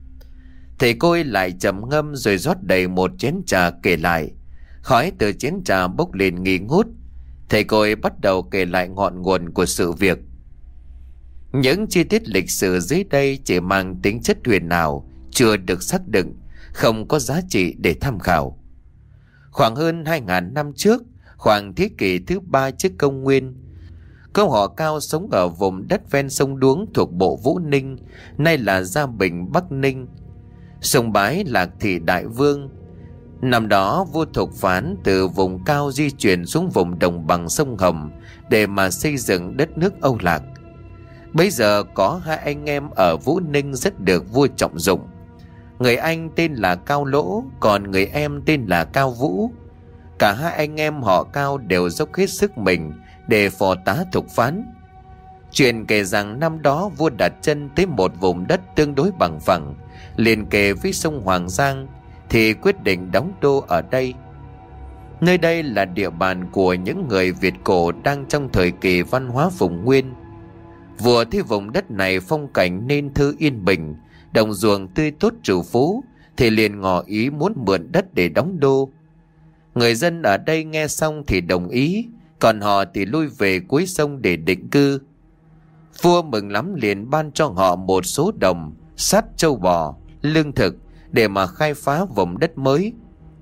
Thầy Côi lại trầm ngâm rồi rót đầy một chén trà kể lại. Khói từ chén trà bốc lên nghi ngút. Thầy Côi bắt đầu kể lại ngọn nguồn của sự việc. Những chi tiết lịch sử dưới đây chỉ mang tính chất huyền ảo, chưa được xác định, không có giá trị để tham khảo. Khoảng hơn 2.000 năm trước, khoảng thế kỷ thứ 3 trước công nguyên, có họ Cao sống ở vùng đất ven sông Đuống thuộc bộ Vũ Ninh, nay là Gia Bình, Bắc Ninh, sùng bái Lạc Thị Đại Vương. Năm đó vua Thục Phán từ vùng cao di chuyển xuống vùng đồng bằng sông Hồng để mà xây dựng đất nước Âu Lạc. Bây giờ có hai anh em ở Vũ Ninh rất được vua trọng dụng. Người anh tên là Cao Lỗ, còn người em tên là Cao Vũ. Cả hai anh em họ Cao đều dốc hết sức mình để phò tá Thục Phán. Chuyện kể rằng năm đó vua đặt chân tới một vùng đất tương đối bằng phẳng, liền kề với sông Hoàng Giang, thì quyết định đóng đô ở đây. Nơi đây là địa bàn của những người Việt cổ đang trong thời kỳ văn hóa vùng nguyên. Vua thấy vùng đất này phong cảnh nên thơ yên bình, đồng ruộng tươi tốt trù phú, thì liền ngỏ ý muốn mượn đất để đóng đô. Người dân ở đây nghe xong thì đồng ý, còn họ thì lui về cuối sông để định cư. Vua mừng lắm liền ban cho họ một số đồng, sắt, trâu bò, lương thực để mà khai phá vùng đất mới.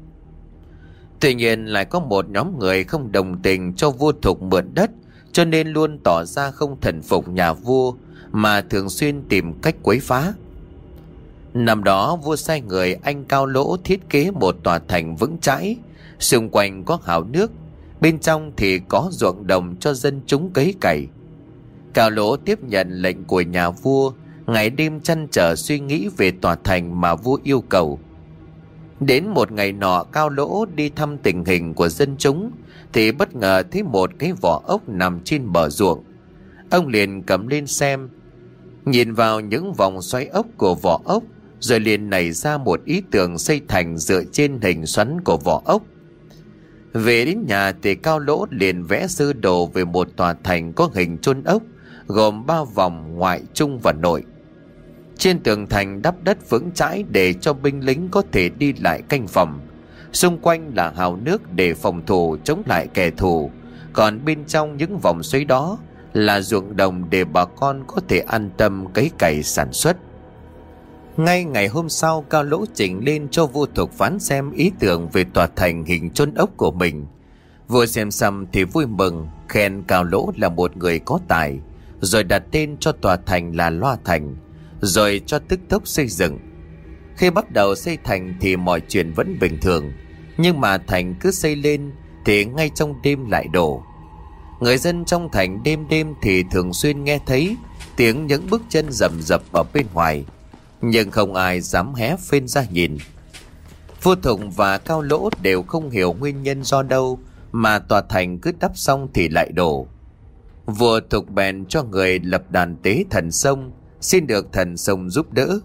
Tuy nhiên lại có một nhóm người không đồng tình cho vua Thục mượn đất, cho nên luôn tỏ ra không thần phục nhà vua mà thường xuyên tìm cách quấy phá. Năm đó vua sai người anh Cao Lỗ thiết kế một tòa thành vững chãi, xung quanh có hào nước, bên trong thì có ruộng đồng cho dân chúng cấy cày. Cao Lỗ tiếp nhận lệnh của nhà vua, ngày đêm trăn trở suy nghĩ về tòa thành mà vua yêu cầu. Đến một ngày nọ, Cao Lỗ đi thăm tình hình của dân chúng thì bất ngờ thấy một cái vỏ ốc nằm trên bờ ruộng. Ông liền cầm lên xem, nhìn vào những vòng xoáy ốc của vỏ ốc, rồi liền nảy ra một ý tưởng xây thành dựa trên hình xoắn của vỏ ốc. Về đến nhà thì Cao Lỗ liền vẽ sơ đồ về một tòa thành có hình chôn ốc, gồm 3 vòng ngoại, trung và nội. Trên tường thành đắp đất vững chãi để cho binh lính có thể đi lại canh phòng. Xung quanh là hào nước để phòng thủ chống lại kẻ thù. Còn bên trong những vòng xoáy đó là ruộng đồng để bà con có thể an tâm cấy cày sản xuất. Ngay ngày hôm sau, Cao Lỗ trình lên cho vua Thục phán xem ý tưởng về tòa thành hình chôn ốc của mình. Vua xem xong thì vui mừng, khen Cao Lỗ là một người có tài, rồi đặt tên cho tòa thành là Loa Thành, rồi cho tức tốc xây dựng. Khi bắt đầu xây thành thì mọi chuyện vẫn bình thường, nhưng mà thành cứ xây lên thì ngay trong đêm lại đổ. Người dân trong thành đêm đêm thì thường xuyên nghe thấy tiếng những bước chân rầm rập ở bên ngoài, nhưng không ai dám hé phên ra nhìn. Vua Thục và Cao Lỗ đều không hiểu nguyên nhân do đâu mà tòa thành cứ đắp xong thì lại đổ. Vua Thục bèn cho người lập đàn tế thần sông, xin được thần sông giúp đỡ.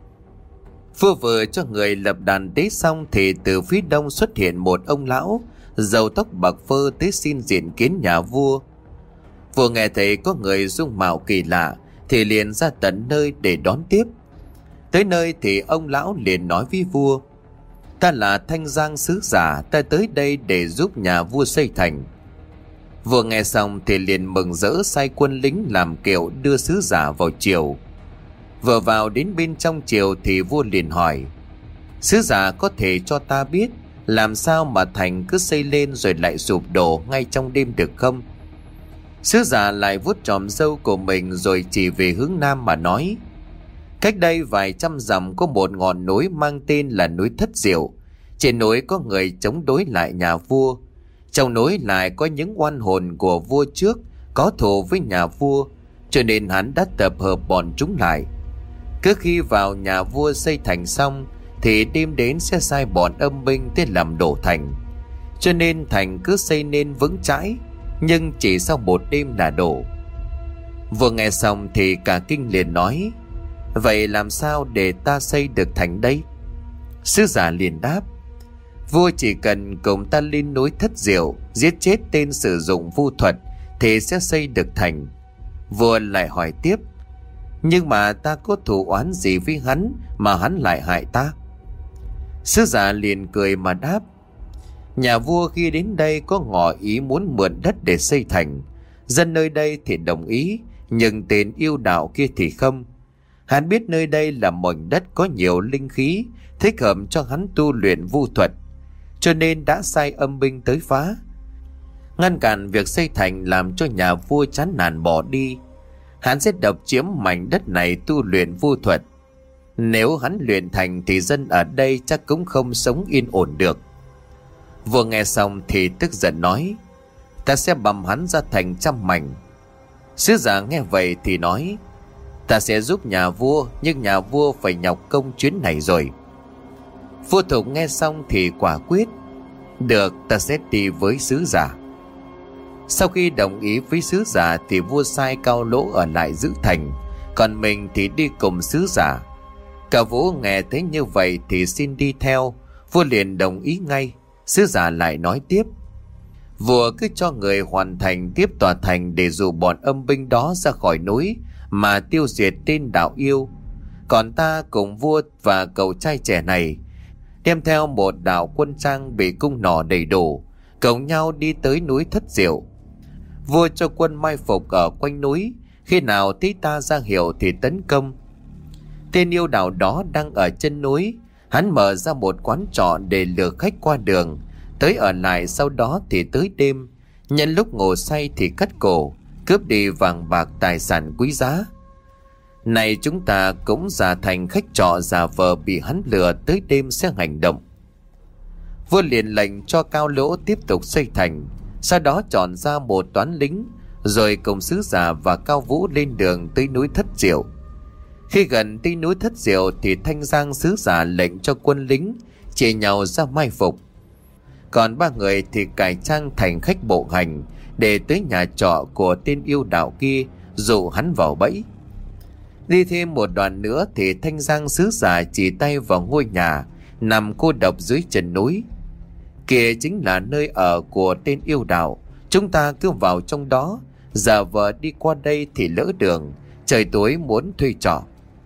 Vua vừa cho người lập đàn tế xong thì từ phía đông xuất hiện một ông lão râu tóc bạc phơ tới xin diện kiến nhà vua. Vua nghe thấy có người dung mạo kỳ lạ thì liền ra tận nơi để đón tiếp. Tới nơi thì ông lão liền nói với vua: "Ta là Thanh Giang sứ giả, ta tới đây để giúp nhà vua xây thành." Vua nghe xong thì liền mừng rỡ sai quân lính làm kiệu đưa sứ giả vào triều. Vừa vào đến bên trong triều thì vua liền hỏi: "Sứ giả có thể cho ta biết làm sao mà thành cứ xây lên rồi lại sụp đổ ngay trong đêm được không?" Sứ giả lại vuốt chòm râu của mình rồi chỉ về hướng nam mà nói: "Cách đây vài trăm dặm có một ngọn núi mang tên là núi Thất Diệu. Trên núi có người chống đối lại nhà vua. Trong núi lại có những oan hồn của vua trước có thù với nhà vua, cho nên hắn đã tập hợp bọn chúng lại. Cứ khi vào nhà vua xây thành xong thì đêm đến sẽ sai bọn âm binh tới làm đổ thành. Cho nên thành cứ xây nên vững chãi, nhưng chỉ sau một đêm là đổ." Vua nghe xong thì cả kinh liền nói: "Vậy làm sao để ta xây được thành đây?" Sứ giả liền đáp: "Vua chỉ cần cùng ta lên núi Thất Diệu, giết chết tên sử dụng vu thuật thì sẽ xây được thành." Vua lại hỏi tiếp: "Nhưng mà ta có thù oán gì với hắn mà hắn lại hại ta?" Sứ giả liền cười mà đáp: "Nhà vua khi đến đây có ngỏ ý muốn mượn đất để xây thành. Dân nơi đây thì đồng ý, nhưng tên yêu đạo kia thì không. Hắn biết nơi đây là mảnh đất có nhiều linh khí, thích hợp cho hắn tu luyện vu thuật, cho nên đã sai âm binh tới phá, ngăn cản việc xây thành, làm cho nhà vua chán nản bỏ đi. Hắn sẽ độc chiếm mảnh đất này tu luyện vu thuật. Nếu hắn luyện thành thì dân ở đây chắc cũng không sống yên ổn được." Vua nghe xong thì tức giận nói: "Ta sẽ bầm hắn ra thành trăm mảnh." Sứ giả nghe vậy thì nói: "Ta sẽ giúp nhà vua, nhưng nhà vua phải nhọc công chuyến này rồi." Vua Thục nghe xong thì quả quyết: "Được, ta sẽ đi với sứ giả." Sau khi đồng ý với sứ giả thì vua sai Cao Lỗ ở lại giữ thành, còn mình thì đi cùng sứ giả. Cả Vũ nghe thấy như vậy thì xin đi theo. Vua liền đồng ý ngay. Sứ giả lại nói tiếp: "Vua cứ cho người hoàn thành tiếp tòa thành để dụ bọn âm binh đó ra khỏi núi mà tiêu diệt tên đạo yêu. Còn ta cùng vua và cậu trai trẻ này đem theo một đạo quân trang bị cung nỏ đầy đủ, cùng nhau đi tới núi Thất Diệu. Vua cho quân mai phục ở quanh núi, khi nào thấy ta ra hiệu thì tấn công. Tên yêu đạo đó đang ở chân núi, hắn mở ra một quán trọ để lừa khách qua đường, tới ở lại, sau đó thì tới đêm, nhân lúc ngủ say thì cắt cổ, cướp đi vàng bạc tài sản quý giá. Này chúng ta cũng giả thành khách trọ giả vờ bị hắn lừa tới đêm sẽ hành động. Vua liền lệnh cho Cao Lỗ tiếp tục xây thành, sau đó chọn ra một toán lính, rồi cùng sứ giả và Cao Vũ lên đường tới núi Thất Diệu. Khi gần tới núi Thất Diệu thì Thanh Giang sứ giả lệnh cho quân lính chia nhau ra mai phục, còn 3 người thì cải trang thành khách bộ hành để tới nhà trọ của tên yêu đạo kia dụ hắn vào bẫy. Đi thêm một đoạn nữa thì Thanh Giang sứ giả chỉ tay vào ngôi nhà nằm cô độc dưới chân núi. Kia chính là nơi ở của tên yêu đạo, chúng ta cứ vào trong đó, giả vờ đi qua đây thì lỡ đường, trời tối muốn thuê trọ.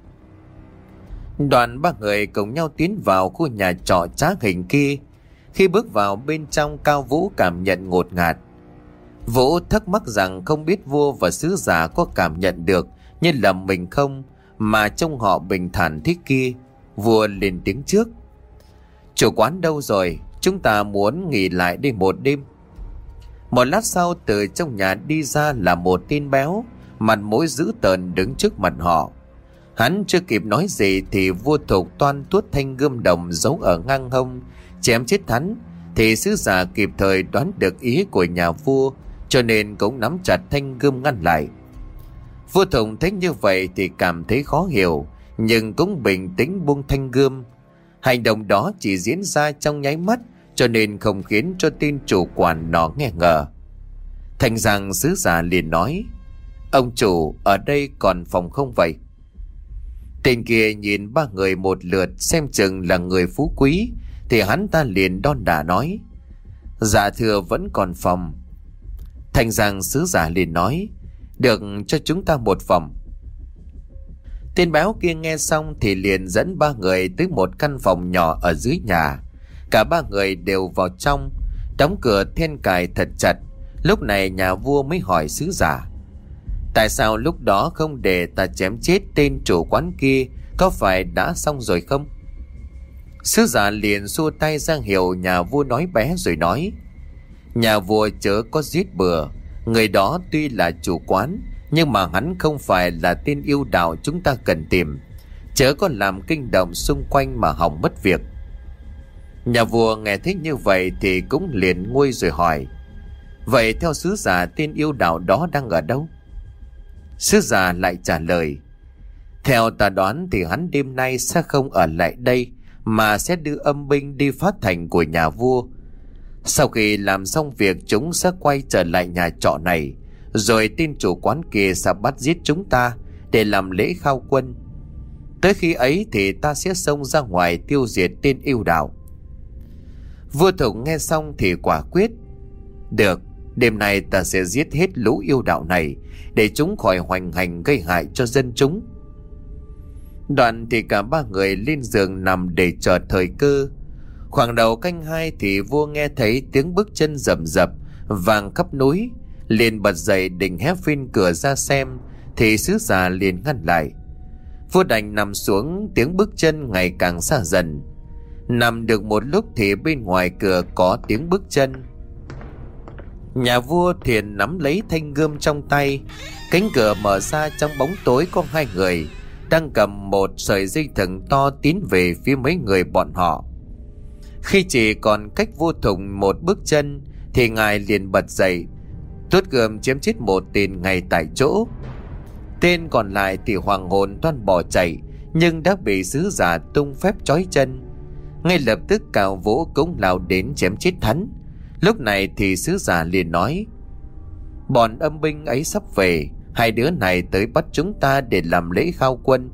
Đoàn 3 người cùng nhau tiến vào khu nhà trọ trá hình kia. Khi bước vào bên trong, Cao Vũ cảm nhận ngột ngạt. Vũ thắc mắc rằng không biết vua và sứ giả có cảm nhận được như là mình không, mà trông họ bình thản thế kia. Vua lên tiếng trước: "Chủ quán đâu rồi? Chúng ta muốn nghỉ lại đây một đêm." Một lát sau, từ trong nhà đi ra là một tên béo, mặt mũi dữ tợn đứng trước mặt họ. Hắn chưa kịp nói gì thì vua Thục toan tuốt thanh gươm đồng giấu ở ngang hông chém chết hắn, thì sứ giả kịp thời đoán được ý của nhà vua, cho nên cũng nắm chặt thanh gươm ngăn lại. Vua Thục thấy như vậy thì cảm thấy khó hiểu, nhưng cũng bình tĩnh buông thanh gươm. Hành động đó chỉ diễn ra trong nháy mắt, cho nên không khiến cho tên chủ quản nó nghi ngờ. Thanh Giang sứ giả liền nói: "Ông chủ, ở đây còn phòng không vậy?" Tên kia nhìn 3 người một lượt xem chừng là người phú quý, thì hắn ta liền đon đả nói: "Dạ thưa, vẫn còn phòng." Thanh Giang sứ giả liền nói: "Được, cho chúng ta một phòng." Tên béo kia nghe xong thì liền dẫn 3 người tới một căn phòng nhỏ ở dưới nhà. Cả 3 người đều vào trong, đóng cửa then cài thật chặt. Lúc này nhà vua mới hỏi sứ giả: "Tại sao lúc đó không để ta chém chết tên chủ quán kia, có phải đã xong rồi không?" Sứ giả liền xua tay ra hiệu nhà vua nói bé rồi nói: "Nhà vua chớ có giết bừa. Người đó tuy là chủ quán, nhưng mà hắn không phải là tên yêu đạo chúng ta cần tìm. Chớ có làm kinh động xung quanh mà hỏng mất việc." Nhà vua nghe thấy như vậy thì cũng liền nguôi rồi hỏi: "Vậy theo sứ giả, tên yêu đạo đó đang ở đâu?" Sứ giả lại trả lời: "Theo ta đoán thì hắn đêm nay sẽ không ở lại đây, mà sẽ đưa âm binh đi phá thành của nhà vua. Sau khi làm xong việc, chúng sẽ quay trở lại nhà trọ này, rồi tên chủ quán kia sẽ bắt giết chúng ta để làm lễ khao quân. Tới khi ấy thì ta sẽ xông ra ngoài tiêu diệt tên yêu đạo." Vua Thục nghe xong thì quả quyết: "Được, đêm nay ta sẽ giết hết lũ yêu đạo này, để chúng khỏi hoành hành gây hại cho dân chúng." Đoạn thì cả 3 người lên giường nằm để chờ thời cơ. Khoảng đầu canh 2 thì vua nghe thấy tiếng bước chân rầm rập vang khắp núi, liền bật dậy định hé phên cửa ra xem, thì sứ giả liền ngăn lại. Vua đành nằm xuống, tiếng bước chân ngày càng xa dần. Nằm được một lúc thì bên ngoài cửa có tiếng bước chân. Nhà vua thiền nắm lấy thanh gươm trong tay. Cánh cửa mở ra, trong bóng tối có 2 người đang cầm một sợi dây thừng to tiến về phía mấy người bọn họ. Khi chỉ còn cách vua Thục một bước chân thì ngài liền bật dậy, tuốt gươm chém chết một tên ngay tại chỗ. Tên còn lại thì hoàng hồn toan bỏ chạy, nhưng đã bị sứ giả tung phép trói chân. Ngay lập tức Cao Vũ cũng lao đến chém chết hắn. Lúc này thì sứ giả liền nói: "Bọn âm binh ấy sắp về, 2 đứa này tới bắt chúng ta để làm lễ khao quân."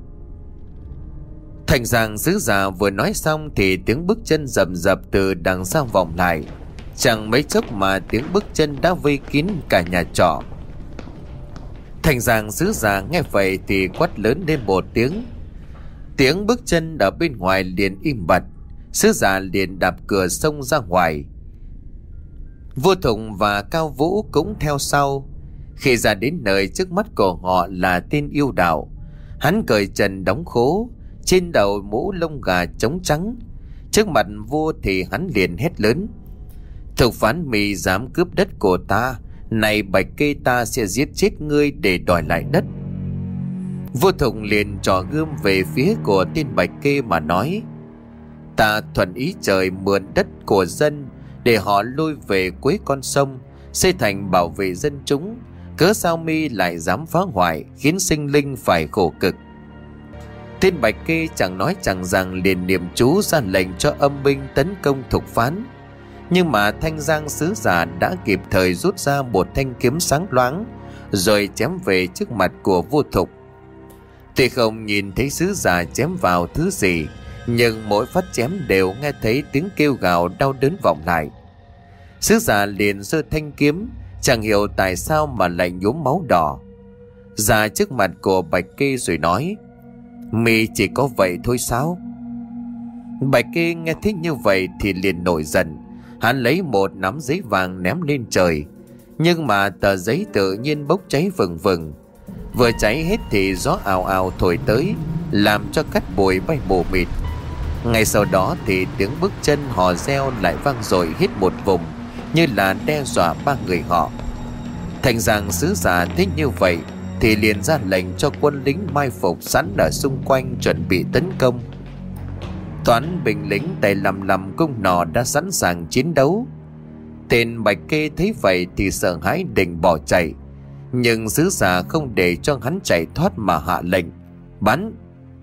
Thành Giang sứ giả vừa nói xong thì tiếng bước chân rầm rập từ đằng sau vọng lại. Chẳng mấy chốc mà tiếng bước chân đã vây kín cả nhà trọ. Thành Giang sứ giả nghe vậy thì quát lớn lên một tiếng. Tiếng bước chân ở bên ngoài liền im bặt. Sứ giả liền đạp cửa xông ra ngoài. Vua Thục và Cao Vũ cũng theo sau. Khi ra đến nơi, trước mắt của họ là tên yêu đạo. Hắn cởi trần đóng khố, trên đầu mũ lông gà trống trắng. Trước mặt vua thì hắn liền hét lớn: "Thục phán mì dám cướp đất của ta, này Bạch Kê, ta sẽ giết chết ngươi để đòi lại đất." Vua Thục liền trỏ gươm về phía của tên Bạch Kê mà nói: "Ta thuận ý trời mượn đất của dân để họ lui về cuối con sông, xây thành bảo vệ dân chúng. Cớ sao mi lại dám phá hoại, khiến sinh linh phải khổ cực?" Tên Bạch Kê chẳng nói chẳng rằng liền niệm chú ra lệnh cho âm binh tấn công Thục phán. Nhưng mà Thanh Giang sứ giả đã kịp thời rút ra một thanh kiếm sáng loáng, rồi chém về trước mặt của vua Thục. Tuy không nhìn thấy sứ giả chém vào thứ gì, nhưng mỗi phát chém đều nghe thấy tiếng kêu gào đau đớn vọng lại. Sứ giả liền giơ thanh kiếm, chẳng hiểu tại sao mà lại nhuốm máu đỏ, ra trước mặt của Bạch Kê rồi nói: "Mi chỉ có vậy thôi sao?" Bạch Kê nghe thấy như vậy thì liền nổi giận. Hắn lấy một nắm giấy vàng ném lên trời, nhưng mà tờ giấy tự nhiên bốc cháy vừng vừng. Vừa cháy hết thì gió ào ào thổi tới, làm cho cát bụi bay mù mịt. Ngay sau đó thì tiếng bước chân hò reo lại vang dội hết một vùng, như là đe dọa ba người họ. Thành Giang sứ giả thấy như vậy thì liền ra lệnh cho quân lính mai phục sẵn ở xung quanh chuẩn bị tấn công. Toán binh lính tay lầm lầm cung nỏ đã sẵn sàng chiến đấu. Tên Bạch Kê thấy vậy thì sợ hãi định bỏ chạy, nhưng sứ giả không để cho hắn chạy thoát mà hạ lệnh: "Bắn!"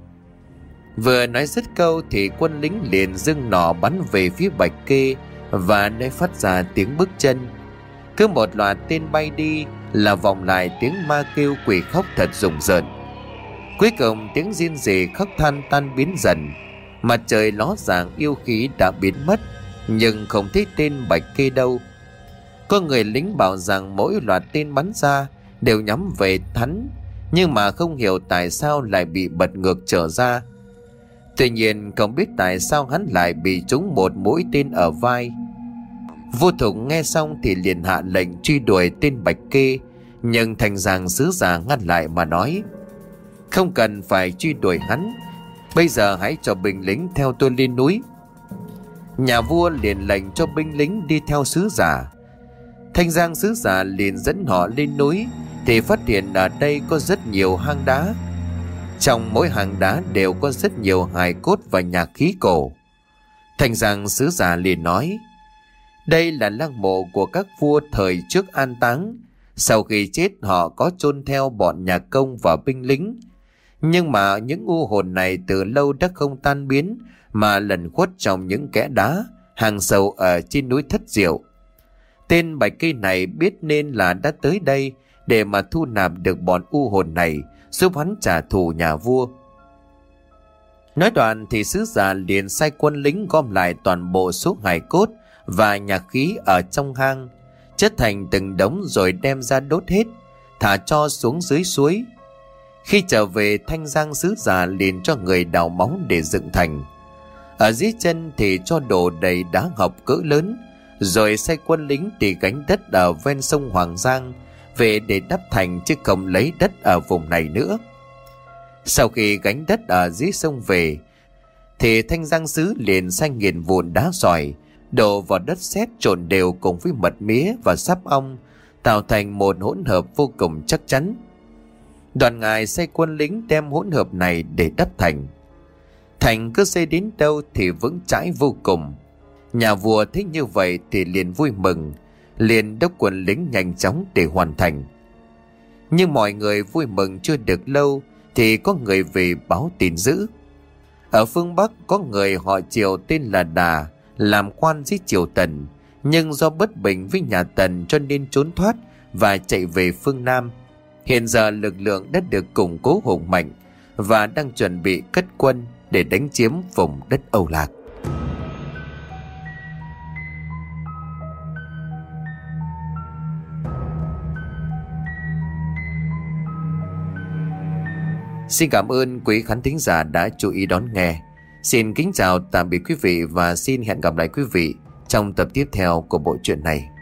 Vừa nói dứt câu thì quân lính liền giương nỏ bắn về phía Bạch Kê, và nơi phát ra tiếng bước chân. Cứ một loạt tên bay đi là vọng lại tiếng ma kêu quỷ khóc thật rùng rợn. Cuối cùng tiếng rên rỉ khóc than tan biến dần. Mặt trời ló dạng yêu khí đã biến mất, nhưng không thấy tên Bạch Kê đâu. Có người lính bảo rằng mỗi loạt tên bắn ra đều nhắm về hắn, nhưng mà không hiểu tại sao lại bị bật ngược trở ra. Tuy nhiên không biết tại sao hắn lại bị trúng một mũi tên ở vai. Vua Thục nghe xong thì liền hạ lệnh truy đuổi tên Bạch Kê, nhưng Thành Giang sứ giả ngăn lại mà nói: "Không cần phải truy đuổi hắn, bây giờ hãy cho binh lính theo tôi lên núi." Nhà vua liền lệnh cho binh lính đi theo sứ giả. Thanh Giang sứ giả liền dẫn họ lên núi thì phát hiện ở đây có rất nhiều hang đá. Trong mỗi hang đá đều có rất nhiều hài cốt và nhạc khí cổ. Thanh Giang sứ giả liền nói: "Đây là lăng mộ của các vua thời trước an táng. Sau khi chết họ có chôn theo bọn nhà công và binh lính. Nhưng mà những u hồn này từ lâu đã không tan biến, mà lẩn khuất trong những kẽ đá hàng sâu ở trên núi Thất Diệu. Tên Bạch Kê này biết nên là đã tới đây để mà thu nạp được bọn u hồn này, giúp hắn trả thù nhà vua." Nói đoạn thì sứ giả liền sai quân lính gom lại toàn bộ số hài cốt và nhạc khí ở trong hang, chất thành từng đống rồi đem ra đốt hết, thả cho xuống dưới suối. Khi trở về, Thanh Giang sứ giả liền cho người đào móng để dựng thành. Ở dưới chân thì cho đổ đầy đá ngọc cỡ lớn, rồi sai quân lính đi gánh đất ở ven sông Hoàng Giang về để đắp thành, chứ không lấy đất ở vùng này nữa. Sau khi gánh đất ở dưới sông về thì Thanh Giang sứ liền sai nghiền vụn đá sỏi đổ vào đất sét trộn đều cùng với mật mía và sáp ong, tạo thành một hỗn hợp vô cùng chắc chắn. Đoàn ngài sai quân lính đem hỗn hợp này để đắp thành. Thành cứ xây đến đâu thì vững chãi vô cùng. Nhà vua thấy như vậy thì liền vui mừng, liền đốc quân lính nhanh chóng để hoàn thành. Nhưng mọi người vui mừng chưa được lâu thì có người về báo tin dữ. Ở phương Bắc có người họ Triều tên là Đà, làm quan dưới triều Tần, nhưng do bất bình với nhà Tần cho nên trốn thoát và chạy về phương Nam. Hiện giờ lực lượng đã được củng cố hùng mạnh và đang chuẩn bị cất quân để đánh chiếm vùng đất Âu Lạc. Xin cảm ơn quý khán thính giả đã chú ý đón nghe. Xin kính chào tạm biệt quý vị và xin hẹn gặp lại quý vị trong tập tiếp theo của bộ truyện này.